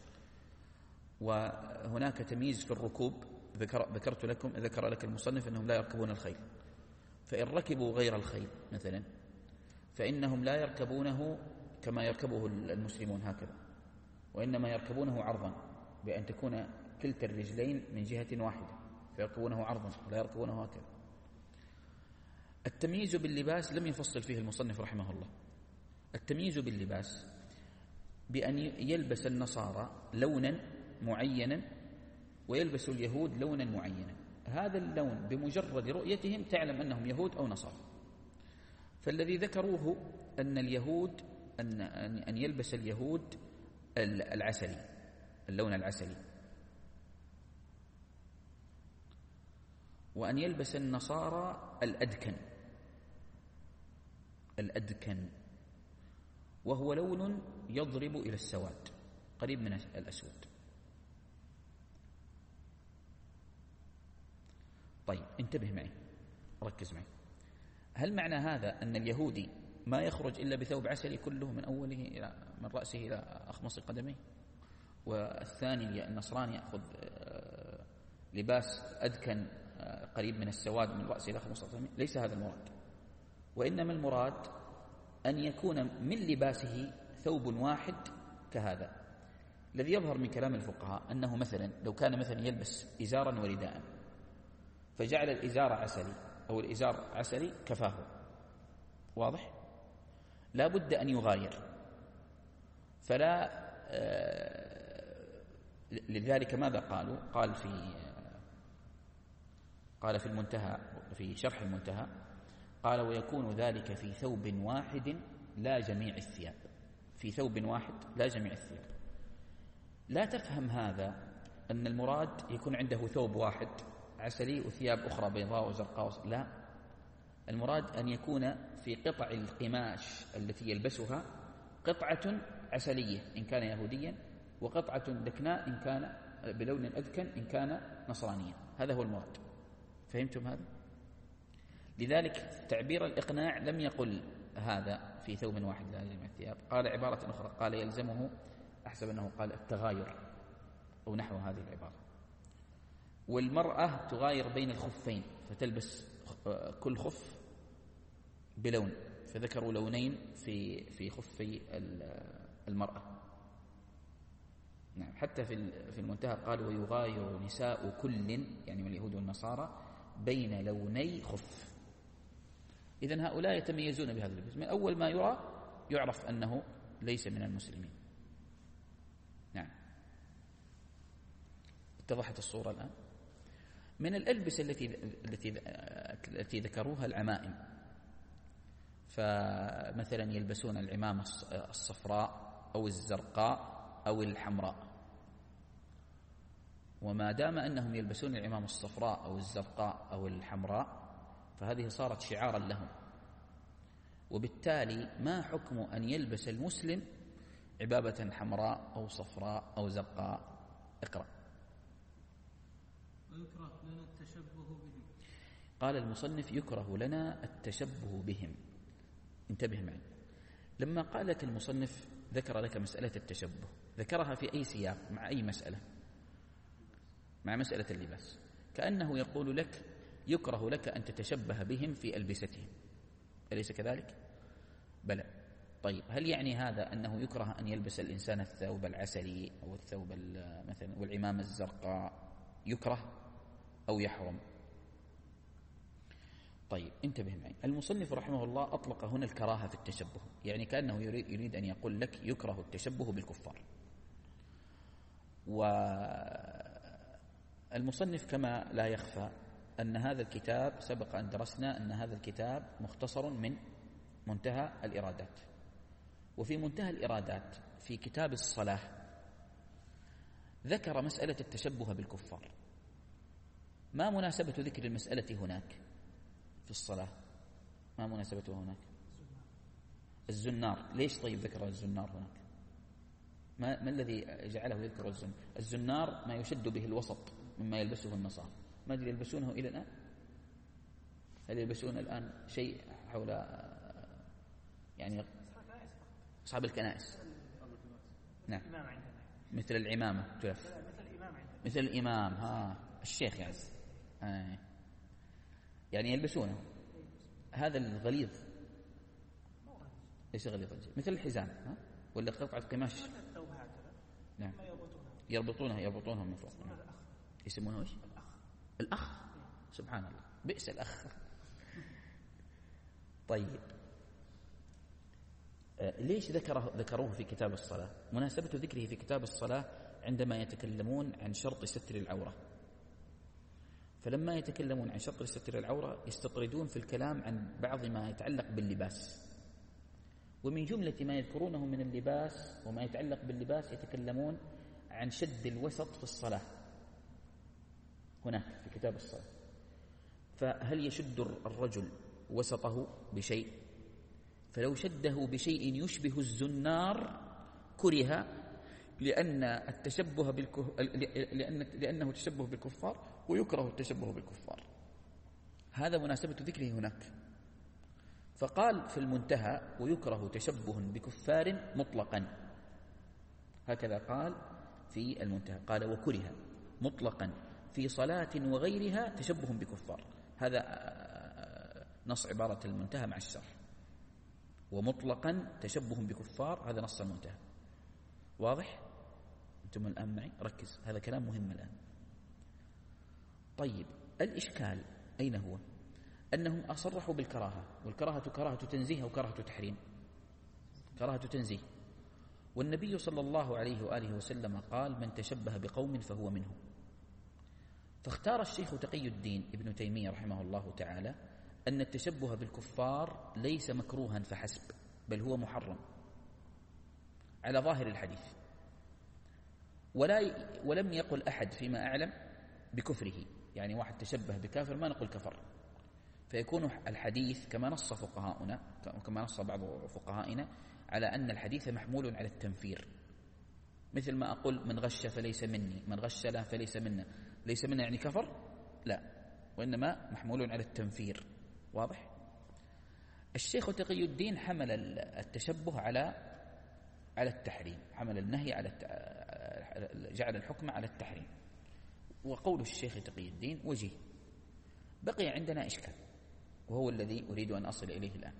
وهناك تمييز في الركوب، ذكر ذكرت لكم ذكر لك المصنف أنهم لا يركبون الخيل، فإن ركبوا غير الخيل مثلا فإنهم لا يركبونه كما يركبه المسلمون هكذا، وإنما يركبونه عرضا، بأن تكون كلتا الرجلين من جهة واحدة، فيركبونه عرضا ولا يركبونه هكذا. التمييز باللباس لم يفصل فيه المصنف رحمه الله. التمييز باللباس بأن يلبس النصارى لونا معينا ويلبس اليهود لونا معينا، هذا اللون بمجرد رؤيتهم تعلم أنهم يهود أو نصارى. فالذي ذكروه أن اليهود أن أن يلبس اليهود العسلي، اللون العسلي، وأن يلبس النصارى الأدكن، الأدكن وهو لون يضرب إلى السواد قريب من الأسود. طيب انتبه معي، ركز معي. هل معنى هذا أن اليهودي ما يخرج إلا بثوب عسلي كله من أوله إلى من رأسه إلى أخمص قدميه، والثاني النصراني يأخذ لباس أدكن قريب من السواد من رأسه إلى أخمص قدميه؟ ليس هذا المراد، وإنما المراد أن يكون من لباسه ثوب واحد كهذا. الذي يظهر من كلام الفقهاء أنه مثلا لو كان مثلا يلبس إزارا ورداء فجعل الإزار عسلي أو الإزار عسلي كفاه، واضح؟ لا بد أن يغاير. فلا لذلك ماذا قالوا؟ قال في قال في المنتهى، في شرح المنتهى، قال ويكون ذلك في ثوب واحد لا جميع الثياب. في ثوب واحد لا جميع الثياب. لا تفهم هذا أن المراد يكون عنده ثوب واحد عسلي وثياب أخرى بيضاء وزرقاء، لا، المراد أن يكون في قطع القماش التي يلبسها قطعة عسلية إن كان يهوديا، وقطعة دكناء إن كان بلون أدكن إن كان نصرانيا. هذا هو المراد. فهمتم هذا؟ لذلك تعبير الإقناع لم يقل هذا في ثوب واحد لا جميع الثياب، قال عبارة أخرى، قال يلزمه، أحسب أنه قال التغاير أو نحو هذه العبارة. والمرأة تغاير بين الخفين فتلبس كل خف بلون، فذكروا لونين في في خفي المرأة. نعم، حتى في في المنتهى قال ويغاير نساء كل، يعني من اليهود والنصارى، بين لوني خف. إذن هؤلاء يتميزون بهذا اللبس، من أول ما يرى يعرف أنه ليس من المسلمين. نعم، اتضحت الصورة الآن. من الألبسة التي التي التي ذكروها العمائم، فمثلا يلبسون العمامة الصفراء أو الزرقاء أو الحمراء، وما دام أنهم يلبسون العمامة الصفراء أو الزرقاء أو الحمراء فهذه صارت شعارا لهم، وبالتالي ما حكم أن يلبس المسلم عبابة حمراء أو صفراء أو زرقاء؟ اقرأ. ويكره لنا التشبه بهم. قال المصنف يكره لنا التشبه بهم. انتبه معي، لما قال لك المصنف ذكر لك مسألة التشبه، ذكرها في أي سياق؟ مع أي مسألة؟ مع مسألة اللباس. كأنه يقول لك يكره لك أن تتشبه بهم في ألبستهم، أليس كذلك؟ بلى. طيب، هل يعني هذا أنه يكره أن يلبس الإنسان الثوب العسلي أو الثوب مثلا والعمامة الزرقاء يكره أو يحرم؟ طيب انتبه معي، المصنف رحمه الله أطلق هنا الكراهة في التشبه، يعني كأنه يريد, يريد أن يقول لك يكره التشبه بالكفار. والمصنف كما لا يخفى أن هذا الكتاب سبق أن درسنا أن هذا الكتاب مختصر من منتهى الإرادات، وفي منتهى الإرادات في كتاب الصلاة ذكر مسألة التشبه بالكفار. ما مناسبة ذكر المسألة هناك في الصلاة؟ ما مناسبته هناك؟ الزنار. ليش طيب ذكر الزنار هناك؟ ما, ما الذي جعله يذكر الزنار؟ الزنار ما يشد به الوسط مما يلبسه النصارى، ما الذي يلبسونه إلى الآن؟ هل يلبسون الآن شيء حول يعني أصحاب الكنائس؟ نعم، مثل العمامة تلف، مثل الإمام، ها الشيخ يعني آه. يعني يلبسونه هذا الغليظ، ليس غليظ، مثل الحزام، ها؟ ولا قطعة قماش. نعم، يربطونها يربطونها من فوق. نعم. يسمونه ايش؟ الأخ. سبحان الله، بئس الأخ. طيب، آه ليش ذكره ذكروه في كتاب الصلاة؟ مناسبة ذكره في كتاب الصلاة عندما يتكلمون عن شرط ستر العورة، فلما يتكلمون عن شرط ستر العورة يستطردون في الكلام عن بعض ما يتعلق باللباس، ومن جملة ما يذكرونه من اللباس وما يتعلق باللباس يتكلمون عن شد الوسط في الصلاة هناك في كتاب الصلاة. فهل يشد الرجل وسطه بشيء؟ فلو شده بشيء يشبه الزنار كره، لأن التشبه بالكه... لأن... لأنه تشبه بالكفار، ويكره التشبه بالكفار. هذا مناسبة ذكره هناك. فقال في المنتهى ويكره تشبه بكفار مطلقا، هكذا قال في المنتهى، قال وكره مطلقا في صلاة وغيرها تشبه بكفار. هذا نص عبارة المنتهى مع الشرح، ومطلقا تشبه بكفار، هذا نص المنتهى. واضح؟ أنتم الآن معي؟ ركز، هذا كلام مهم الآن. طيب، الإشكال أين هو؟ أنهم أصرحوا بالكراهة، والكراهة كراهة تنزيه أو كراهة تحريم، كراهة تنزيه. والنبي صلى الله عليه وآله وسلم قال: من تشبه بقوم فهو منهم. فاختار الشيخ تقي الدين ابن تيمية رحمه الله تعالى أن التشبه بالكفار ليس مكروها فحسب، بل هو محرم على ظاهر الحديث، ولا ولم يقل أحد فيما أعلم بكفره، يعني واحد تشبه بكافر ما نقول كفر، فيكون الحديث كما نص فقهاؤنا وكما نص بعض فقهائنا على أن الحديث محمول على التنفير، مثل ما أقول: من غش فليس مني، من غش له فليس منا. ليس منا يعني كفر؟ لا، وإنما محمول على التنفير. واضح؟ الشيخ تقي الدين حمل التشبه على على التحريم، حمل النهي على الت... جعل الحكم على التحريم. وقول الشيخ تقي الدين وجيه. بقي عندنا إشكال، وهو الذي أريد أن أصل إليه الآن.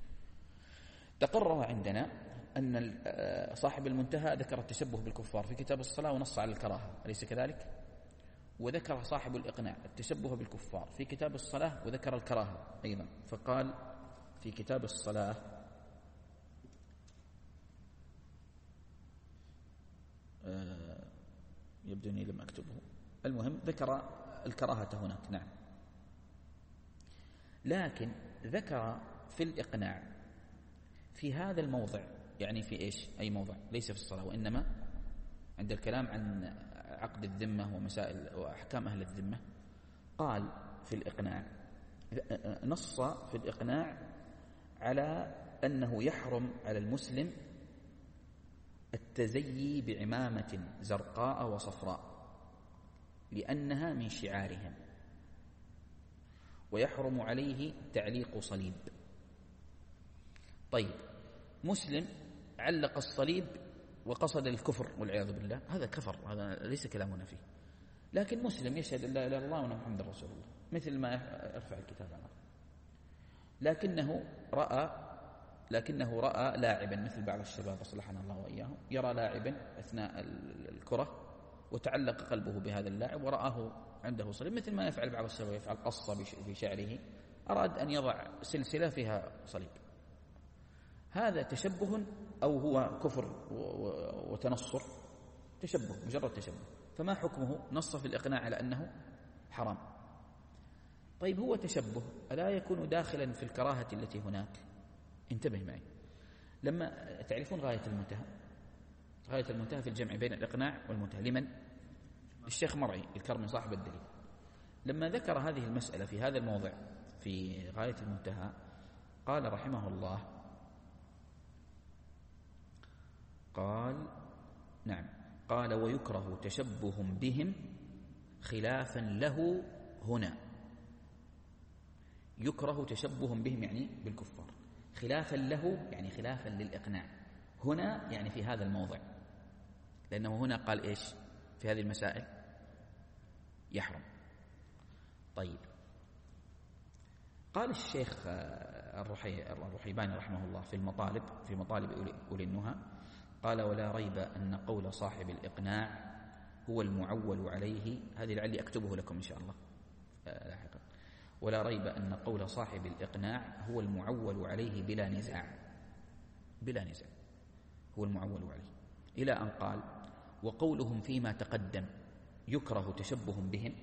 تقرر عندنا أن صاحب المنتهى ذكر التشبه بالكفار في كتاب الصلاة ونص على الكراهة، أليس كذلك؟ وذكر صاحب الإقناع التشبه بالكفار في كتاب الصلاة وذكر الكراهة أيضا، فقال في كتاب الصلاة: آه يبدو أني لم أكتبه، المهم ذكر الكراهة هناك. نعم، لكن ذكر في الإقناع في هذا الموضع، يعني في إيش؟ أي موضع؟ ليس في الصلاة، وإنما عند الكلام عن عقد الذمة ومسائل وأحكام أهل الذمة. قال في الإقناع، نص في الإقناع على أنه يحرم على المسلم التزيي بعمامة زرقاء وصفراء لأنها من شعارهم، ويحرم عليه تعليق صليب. طيب، مسلم علق الصليب وقصد الكفر والعياذ بالله، هذا كفر، هذا ليس كلامنا فيه. لكن مسلم يشهد أن لا إله إلا الله وأن محمدا رسول الله، مثل ما يرفع الكتاب عنه، لكنه رأى لكنه رأى لاعبا، مثل بعض الشباب أصلحنا الله وإياهم، يرى لاعبا أثناء الكرة وتعلق قلبه بهذا اللاعب ورآه عنده صليب، مثل ما يفعل بعض الشباب، يفعل قصة في شعره، أراد أن يضع سلسلة فيها صليب. هذا تشبه أو هو كفر وتنصر؟ تشبه، مجرد تشبه. فما حكمه؟ نص في الإقناع على أنه حرام. طيب، هو تشبه، ألا يكون داخلا في الكراهة التي هناك؟ انتبه معي. لما تعرفون غاية المنتهى، غاية المنتهى في الجمع بين الإقناع والمنتهى لمن؟ الشيخ مرعي الكرمي صاحب الدليل. لما ذكر هذه المسألة في هذا الموضع في غاية المنتهى قال رحمه الله، قال نعم قال: ويكره تشبه بهم خلافا له هنا. يكره تشبه بهم يعني بالكفار، خلافا له يعني خلافا للإقناع، هنا يعني في هذا الموضع، لأنه هنا قال إيش في هذه المسائل؟ يحرم. طيب، قال الشيخ الرحيباني رحمه الله في المطالب في مطالب أولي النهى، قال: ولا ريب أن قول صاحب الإقناع هو المعول عليه. هذه لعلي أكتبه لكم إن شاء الله لاحقا. ولا ريب أن قول صاحب الإقناع هو المعول عليه بلا نزاع، بلا نزاع هو المعول عليه، إلى أن قال: وقولهم فيما تقدم يكره تشبه بهم،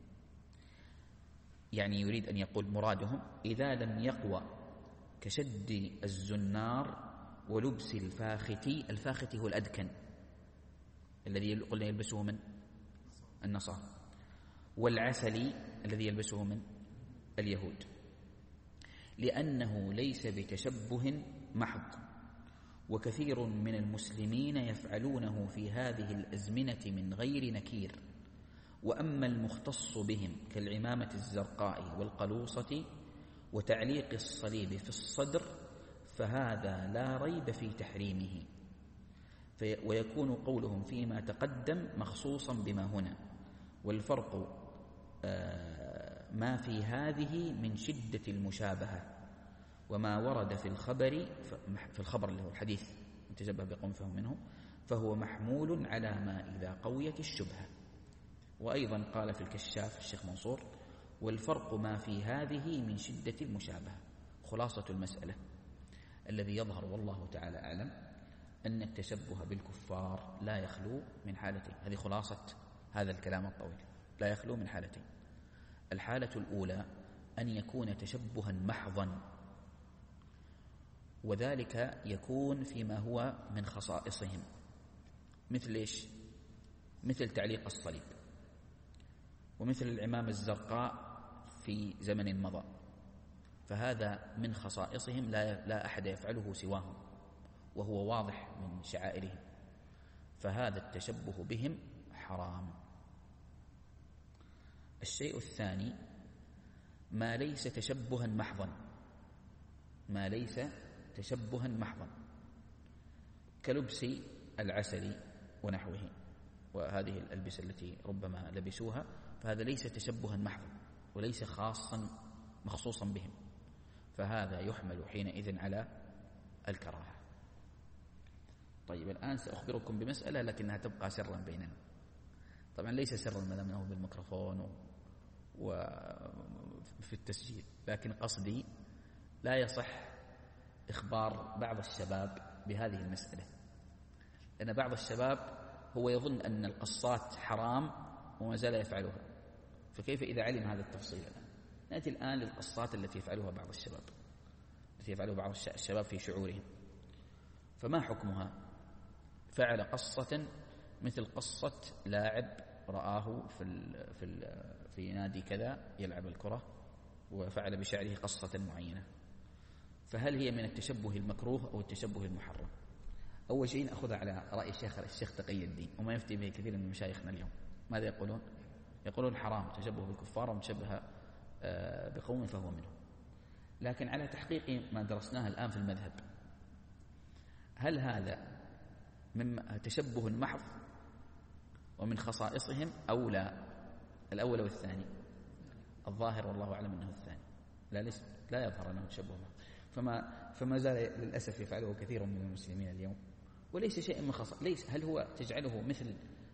يعني يريد أن يقول مرادهم إذا لم يقوى كشد الزنار ولبس الفاختي. الفاختي هو الأدكن الذي قلنا يلبسه من النصارى، والعسلي الذي يلبسه من اليهود، لأنه ليس بتشبه محض، وكثير من المسلمين يفعلونه في هذه الأزمنة من غير نكير. وأما المختص بهم كالعمامة الزرقاء والقلوصة وتعليق الصليب في الصدر فهذا لا ريب في تحريمه، ويكون قولهم فيما تقدم مخصوصا بما هنا، والفرق ما في هذه من شدة المشابهة، وما ورد في الخبر في الخبر اللي هو الحديث تشبه بقوم فهم منهم فهو محمول على ما إذا قويت الشبهة. وأيضا قال في الكشاف الشيخ منصور: والفرق ما في هذه من شدة المشابهة. خلاصة المسألة الذي يظهر والله تعالى أعلم أن التشبه بالكفار لا يخلو من حالتين. هذه خلاصة هذا الكلام الطويل، لا يخلو من حالتين. الحالة الأولى أن يكون تشبها محضا، وذلك يكون فيما هو من خصائصهم، مثل إيش؟ مثل تعليق الصليب، ومثل العمامة الزرقاء في زمن مضى، فهذا من خصائصهم لا لا أحد يفعله سواهم، وهو واضح من شعائرهم، فهذا التشبه بهم حرام. الشيء الثاني ما ليس تشبها محضا، ما ليس تشبها محضا كلبس العسل ونحوه، وهذه الألبسة التي ربما لبسوها، فهذا ليس تشبها محضا وليس خاصا مخصوصا بهم، فهذا يحمل حينئذ على الكراهة. طيب الآن سأخبركم بمسألة لكنها تبقى سرا بيننا، طبعا ليس سرا ما دام انه بالميكروفون وفي التسجيل، لكن قصدي لا يصح إخبار بعض الشباب بهذه المسألة، لأن بعض الشباب هو يظن أن القصات حرام وما زال يفعلها، فكيف إذا علم هذا التفصيل؟ الآن نأتي الآن للقصات التي يفعلها بعض الشباب، التي يفعلها بعض الشباب في شعورهم. فما حكمها؟ فعل قصة مثل قصة لاعب رآه في ال في ال في نادي كذا يلعب الكرة وفعل بشعره قصة معينة، فهل هي من التشبه المكروه أو التشبه المحرم؟ أول شيء نأخذها على رأي الشيخ الشيخ تقي الدين، وما يفتي به كثير من مشايخنا اليوم. ماذا يقولون؟ يقولون حرام تشبه بالكفار ومتشبه بقوم فهو منهم. لكن على تحقيق ما درسناه الآن في المذهب، هل هذا من تشبه محض ومن خصائصهم أو لا؟ الأول والثاني؟ الظاهر والله أعلم أنه الثاني، لا ليس لا يظهر أنه تشبه محض، فما فما زال للأسف يفعله كثير من المسلمين اليوم، وليس شيء من خصائص. ليس هل هو تجعله مثل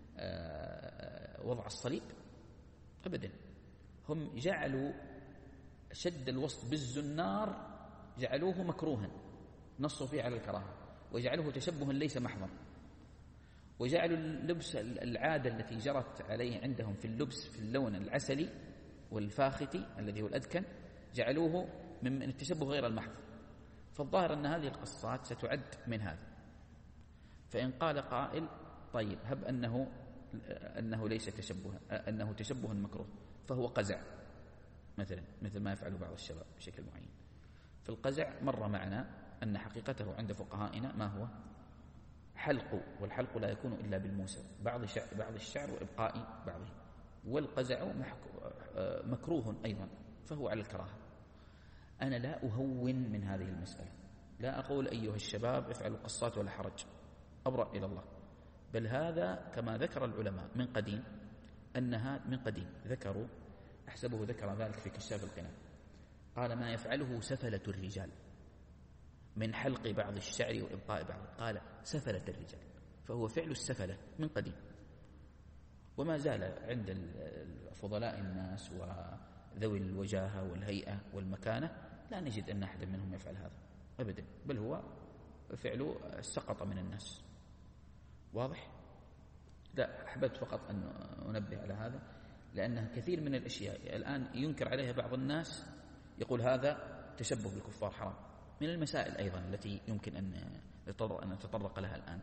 وضع الصليب؟ أبدا، هم جعلوا شد الوسط بالزنار جعلوه مكروها، نصوا فيه على الكراهة، وجعلوه تشبها ليس محضا، وجعلوا اللبس العادة التي جرت عليه عندهم في اللبس في اللون العسلي والفاختي الذي هو الأدكن، جعلوه من التشبه غير المحض. فالظاهر أن هذه القصات ستعد من هذا. فإن قال قائل طيب هب أنه أنه ليس تشبها، أنه تشبه مكروه، فهو قزع مثلا، مثل ما يفعل بعض الشباب بشكل معين. في القزع مر معنا أن حقيقته عند فقهائنا ما هو؟ حلق، والحلق لا يكون إلا بالموسى، بعض شعر بعض الشعر وإبقاء بعضه، والقزع مكروه أيضا، فهو على الكراهة. أنا لا أهون من هذه المسألة، لا أقول أيها الشباب افعلوا قصات ولا حرج، أبرأ إلى الله، بل هذا كما ذكر العلماء من قديم، أنها من قديم ذكروا، أحسبه ذكر ذلك في كشاف القناع، قال ما يفعله سفلة الرجال من حلق بعض الشعر وإبقاء بعض، قال سفلة الرجال، فهو فعل السفلة من قديم، وما زال عند فضلاء الناس وذوي الوجاهة والهيئة والمكانة لا نجد أن أحد منهم يفعل هذا أبدا، بل هو فعل سقط من الناس. واضح؟ لا، أحببت فقط أن أنبه على هذا، لأن كثير من الأشياء الآن ينكر عليها بعض الناس، يقول هذا تشبه بالكفار حرام. من المسائل أيضا التي يمكن أن نتطرق لها الآن،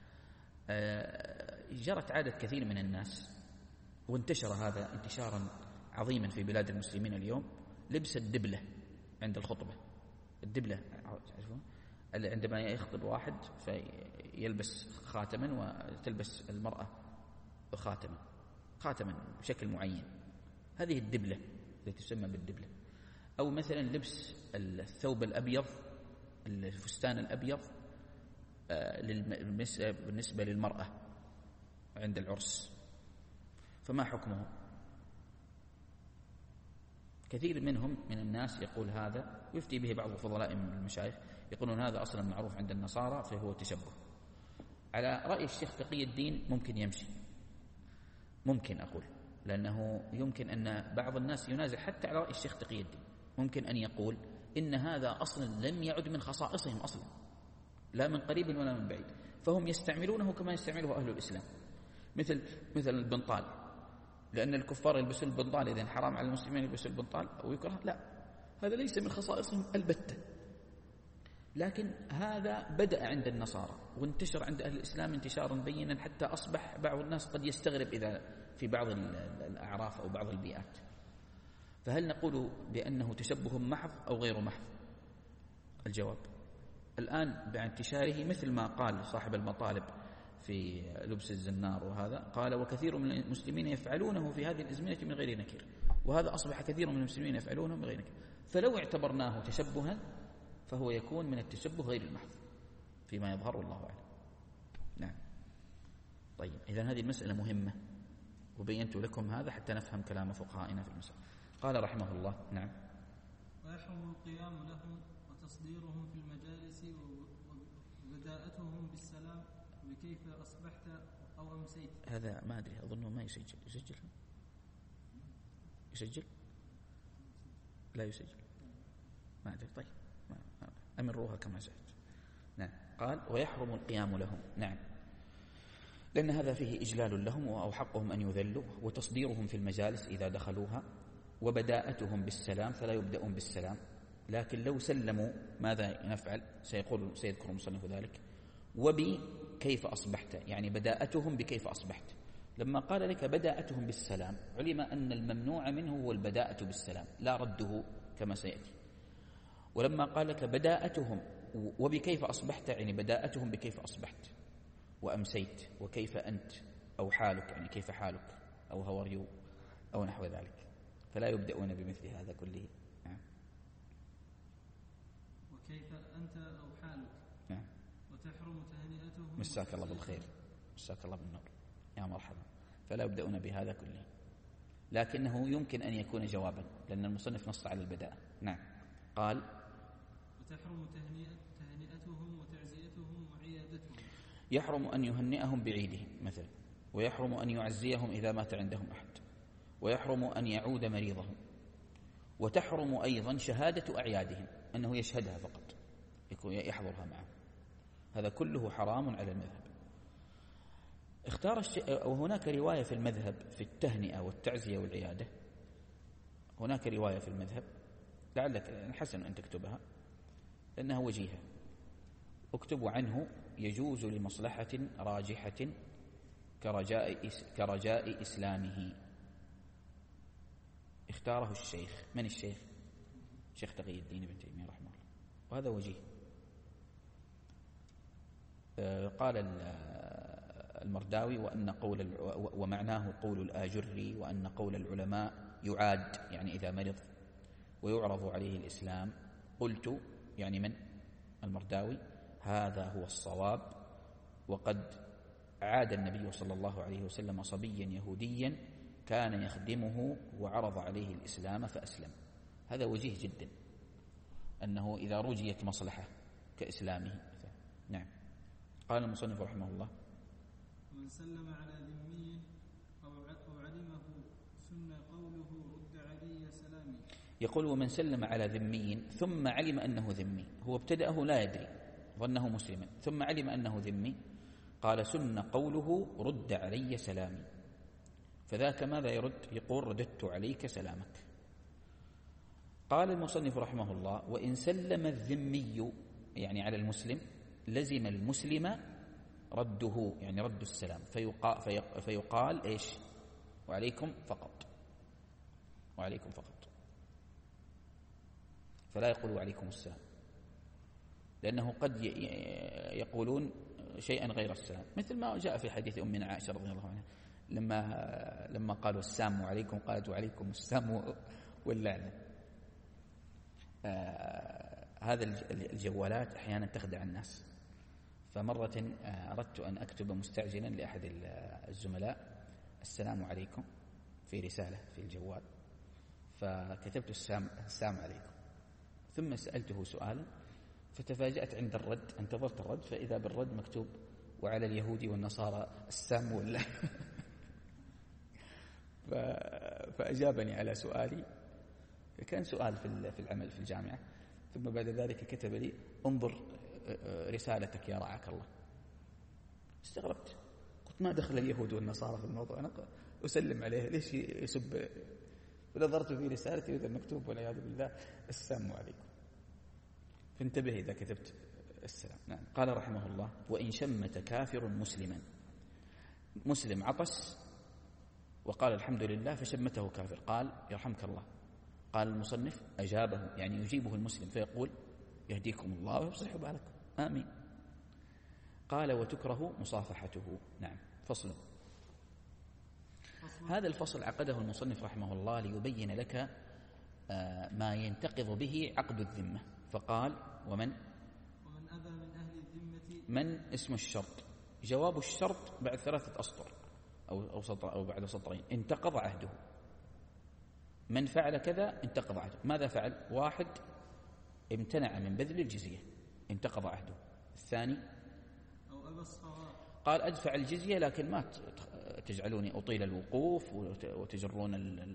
جرت عادة كثير من الناس وانتشر هذا انتشارا عظيما في بلاد المسلمين اليوم، لبس الدبلة عند الخطبة. الدبلة عندما يخطب واحد فيلبس خاتما وتلبس المرأة خاتما خاتما بشكل معين، هذه الدبلة التي تسمى بالدبلة. أو مثلا لبس الثوب الأبيض، الفستان الأبيض بالنسبة للمرأة عند العرس، فما حكمه؟ كثير منهم من الناس يقول هذا، يفتي به بعض الفضلاء من المشايخ، يقولون هذا أصلا معروف عند النصارى فهو تشبه. على رأي الشيخ تقي الدين ممكن يمشي، ممكن أقول لأنه يمكن أن بعض الناس ينازع حتى على رأي الشيخ تقي الدين، ممكن أن يقول إن هذا أصلا لم يعد من خصائصهم أصلا، لا من قريب ولا من بعيد، فهم يستعملونه كما يستعمله أهل الإسلام، مثل مثل البنطال، لأن الكفار يلبسون البنطال، إذن حرام على المسلمين يلبسوا البنطال أو يكره؟ لا، هذا ليس من خصائصهم البتة، لكن هذا بدأ عند النصارى وانتشر عند أهل الإسلام انتشارا بينا، حتى أصبح بعض الناس قد يستغرب إذا في بعض الأعراف أو بعض البيئات. فهل نقول بأنه تشبه محض أو غير محض؟ الجواب الآن بانتشاره مثل ما قال صاحب المطالب في لبس الزنار، وهذا قال وكثير من المسلمين يفعلونه في هذه الأزمنة من غير نكير، وهذا أصبح كثير من المسلمين يفعلونه من غير نكير، فلو اعتبرناه تشبها فهو يكون من التشبه غير المحض فيما يظهر، الله أعلم. نعم. طيب إذن هذه المسألة مهمة، وبينت لكم هذا حتى نفهم كلام فقهائنا في المسألة. قال رحمه الله: نعم. ويحرم القيام لهم وتصديرهم في المجالس وبداءتهم بالسلام بكيف أصبحت أو أمسيت. هذا ما أدري، أظنه ما يسجل. يسجل يسجل لا يسجل، ما أدري. طيب أمروها كما سألت. نعم. قال ويحرم القيام لهم، نعم، لأن هذا فيه إجلال لهم أو حقهم أن يذلوا، وتصديرهم في المجالس إذا دخلوها، وبداءتهم بالسلام فلا يبدأون بالسلام، لكن لو سلموا ماذا نفعل؟ سيقول سيذكر المصنف ذلك. وبكيف أصبحت، يعني بداءتهم بكيف أصبحت. لما قال لك بداءتهم بالسلام علم أن الممنوع منه هو البداءة بالسلام لا رده كما سيأتي. ولما قال لك بداءتهم وبكيف أصبحت، يعني بداءتهم بكيف أصبحت وأمسيت وكيف أنت أو حالك، يعني كيف حالك أو how are you أو نحو ذلك، فلا يبدأون بمثل هذا كله. نعم. وكيف أنت أو حالك. نعم. وتحرم تهنئتهم. مساك الله بالخير، مساك الله بالنور، يا مرحبا. فلا يبدأون بهذا كله، لكنه يمكن أن يكون جوابا لأن المصنف نص على البداءة. نعم. قال وتحرم تهنئتهم وتعزيتهم وعيادتهم. يحرم أن يهنئهم بعيدهم مثلا، ويحرم أن يعزيهم إذا مات عندهم أحد، ويحرم أن يعود مريضهم، وتحرم أيضا شهادة أعيادهم، أنه يشهدها فقط يكون يحضرها معه، هذا كله حرام على المذهب. اختار الش... وهناك رواية في المذهب في التهنئة والتعزية والعيادة، هناك رواية في المذهب لعلك حسن أن تكتبها لأنها وجيهة، اكتب عنه يجوز لمصلحة راجحة كرجاء, إس... كرجاء إسلامه. اختاره الشيخ، من الشيخ؟ شيخ تقي الدين ابن تيمية رحمه الله، وهذا وجيه. آه قال المرداوي وأن قول ومعناه قول الآجري، وأن قول العلماء يعاد يعني إذا مرض ويعرض عليه الإسلام. قلت يعني من المرداوي هذا هو الصواب، وقد عاد النبي صلى الله عليه وسلم صبيا يهوديا كان يخدمه وعرض عليه الإسلام فأسلم. هذا وجيه جدا أنه إذا رجيت مصلحة كإسلامه. نعم. قال المصنف رحمه الله ومن سلم على ذمي أو علمه سن قوله رد علي سلامي. يقول ومن سلم على ذمي ثم علم أنه ذمي، هو ابتدأه لا يدري ظنه مسلما، ثم علم أنه ذمي، قال سن قوله رد علي سلامي، فذاك ماذا يرد؟ يقول رددت عليك سلامك. قال المصنف رحمه الله وإن سلم الذمي يعني على المسلم لزم المسلم رده، يعني رد السلام، فيقال, فيقال إيش؟ وعليكم فقط، وعليكم فقط، فلا يقول وعليكم السلام، لأنه قد يقولون شيئا غير السلام، مثل ما جاء في حديث أمنا عائشة رضي الله عنها لما لما قالوا السام عليكم قالت وعليكم السام واللعنة. آه هذا الجوالات أحيانا تخدع الناس. فمرة أردت أن أكتب مستعجلا لأحد الزملاء السلام عليكم في رسالة في الجوال، فكتبت السلام, السلام عليكم، ثم سألته سؤالا فتفاجأت عند الرد، انتظرت الرد فإذا بالرد مكتوب وعلى اليهود والنصارى السام واللعنة. فأجابني على سؤالي، كان سؤال في العمل في الجامعة، ثم بعد ذلك كتب لي: انظر رسالتك يا رعاك الله. استغربت، قلت: ما دخل اليهود والنصارى في الموضوع، أنا أسلم عليه، ليش يسب؟ ونظرت في رسالتي وإذا مكتوب والعياذ بالله: السلام عليكم. فانتبه إذا كتبت السلام. نعم. قال رحمه الله: وإن شمت كافر مسلما، مسلم عطس وقال الحمد لله فشمته كافر، قال: يرحمك الله. قال المصنف: أجابه، يعني يجيبه المسلم فيقول: يهديكم الله ويصلح بالكم، آمين. قال: وتكره مصافحته. نعم. فصل. هذا الفصل عقده المصنف رحمه الله ليبين لك ما ينتقض به عقد الذمة، فقال: ومن ومن أبى من أهل الذمة. من اسم الشرط، جواب الشرط بعد ثلاثة أسطر أو أو سطر أو بعد سطرين: انتقض عهده. من فعل كذا انتقض عهده. ماذا فعل؟ واحد: امتنع من بذل الجزية، انتقض عهده. الثاني: أو أبى الصغار، قال: أدفع الجزية لكن ما تجعلوني أطيل الوقوف وتجرون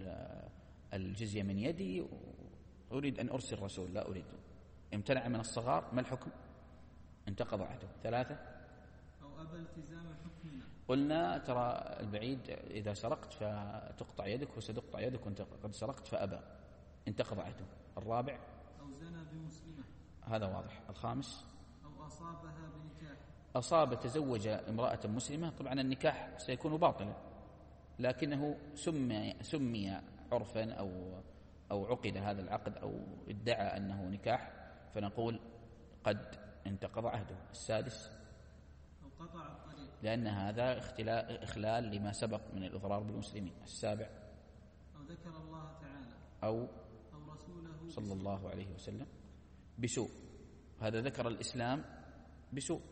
الجزية من يدي، أريد أن أرسل رسول، لا أريد. امتنع من الصغار، ما الحكم؟ انتقض عهده. ثلاثة: أو أبى التزام حكمنا. قلنا ترى البعيد إذا سرقت فتقطع يدك، وستقطع يدك وانت قد سرقت فأبى، انتقض عهده. الرابع: أو زنى بمسلمة، هذا واضح. الخامس: أو أصابها بنكاح، أصاب تزوج امرأة مسلمة. طبعا النكاح سيكون باطلا، لكنه سمي, سمي عرفا أو, أو عقد هذا العقد أو ادعى أنه نكاح، فنقول قد انتقض عهده. السادس: أو قطع الطريق، لأن هذا إخلال لما سبق من الإضرار بالمسلمين. السابع: أو ذكر الله تعالى أو, أو رسوله صلى الله عليه وسلم بسوء، هذا ذكر الإسلام بسوء،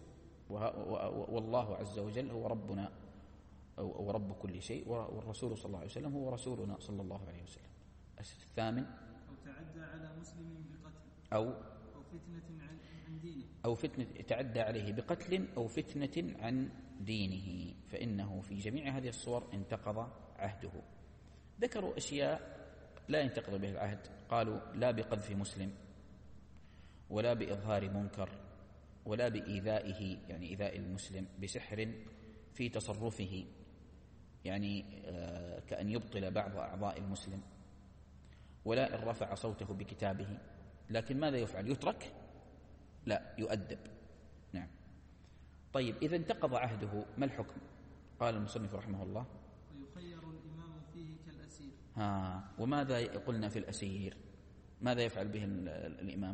والله عز وجل هو ربنا أو رب كل شيء، والرسول صلى الله عليه وسلم هو رسولنا صلى الله عليه وسلم. الثامن: أو تعدى على مسلم بقتل، أو أو فتنة عن دينه، أو فتنة تعدى عليه بقتل أو فتنة عن دينه، فإنه في جميع هذه الصور انتقض عهده. ذكروا أشياء لا ينتقض به العهد، قالوا: لا بقذف مسلم، ولا بإظهار منكر، ولا بإيذائه يعني إيذاء المسلم، بسحر في تصرفه يعني كأن يبطل بعض أعضاء المسلم، ولا إن رفع صوته بكتابه. لكن ماذا يفعل؟ يترك؟ لا، يؤدب. نعم. طيب، إذا انتقض عهده ما الحكم؟ قال المصنف رحمه الله: ويخير الإمام فيه كالأسير. ها، وماذا قلنا في الأسير؟ ماذا يفعل به الإمام؟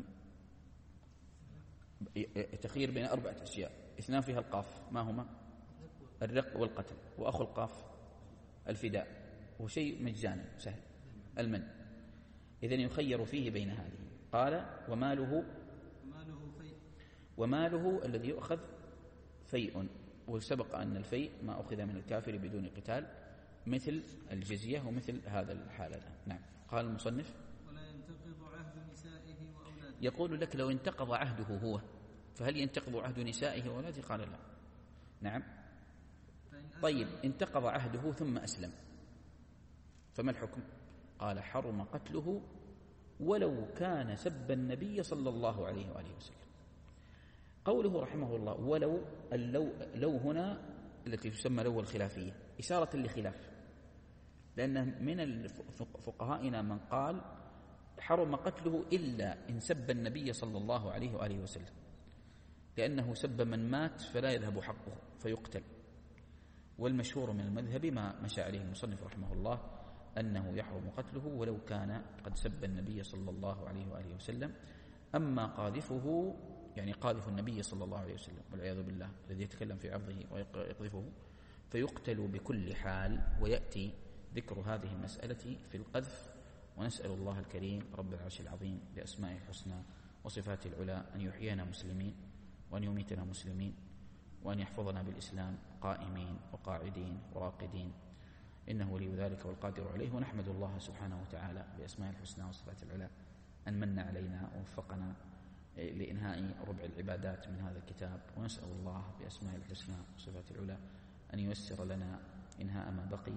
تخير بين أربعة أشياء، اثنان فيها القاف، ما هما؟ الرق والقتل، وأخو القاف الفداء، وشيء مجانا سهل، المن. إذن يخير فيه بين هذه. قال: وماله وماله فيء، وماله الذي يؤخذ فيء، وسبق أن الفيء ما أخذ من الكافر بدون قتال، مثل الجزية ومثل هذا الحالة. نعم. قال المصنف: ولا ينتقض عهد نسائه وأولاده. يقول لك: لو انتقض عهده هو، فهل ينتقض عهد نسائه وأولاده؟ قال: لا. نعم. طيب، انتقض عهده ثم أسلم، فما الحكم؟ قال: حرم قتله ولو كان سب النبي صلى الله عليه وآله وسلم. قوله رحمه الله ولو، اللو, لو هنا التي تسمى لو الخلافية إشارة لخلاف، لأن من فقهائنا من قال حرم قتله إلا إن سب النبي صلى الله عليه وآله وسلم، لأنه سب من مات فلا يذهب حقه فيقتل. والمشهور من المذهب ما مشى عليه المصنف رحمه الله أنه يحرم قتله ولو كان قد سب النبي صلى الله عليه وآله وسلم. أما قاذفه يعني قاذف النبي صلى الله عليه وسلم والعياذ بالله الذي يتكلم في عرضه ويقذفه فيقتل بكل حال، ويأتي ذكر هذه المسألة في القذف. ونسأل الله الكريم رب العرش العظيم بأسمائه الحسنى وصفاته العلى أن يحيينا مسلمين وأن يميتنا مسلمين، وأن يحفظنا بالإسلام قائمين وقاعدين وراقدين، إنه ولي ذلك والقادر عليه. ونحمد الله سبحانه وتعالى بأسمائه الحسنى وصفاته العلى أن من علينا ووفقنا لإنهاء ربع العبادات من هذا الكتاب، ونسأل الله بأسمائه الحسنى وصفاته العلى أن ييسر لنا إنهاء ما بقي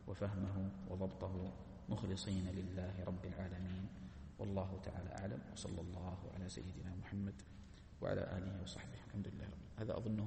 وفهمه وضبطه مخلصين لله رب العالمين. والله تعالى أعلم، وصلى الله على سيدنا محمد وعلى آله وصحبه. الحمد لله. هذا أظنه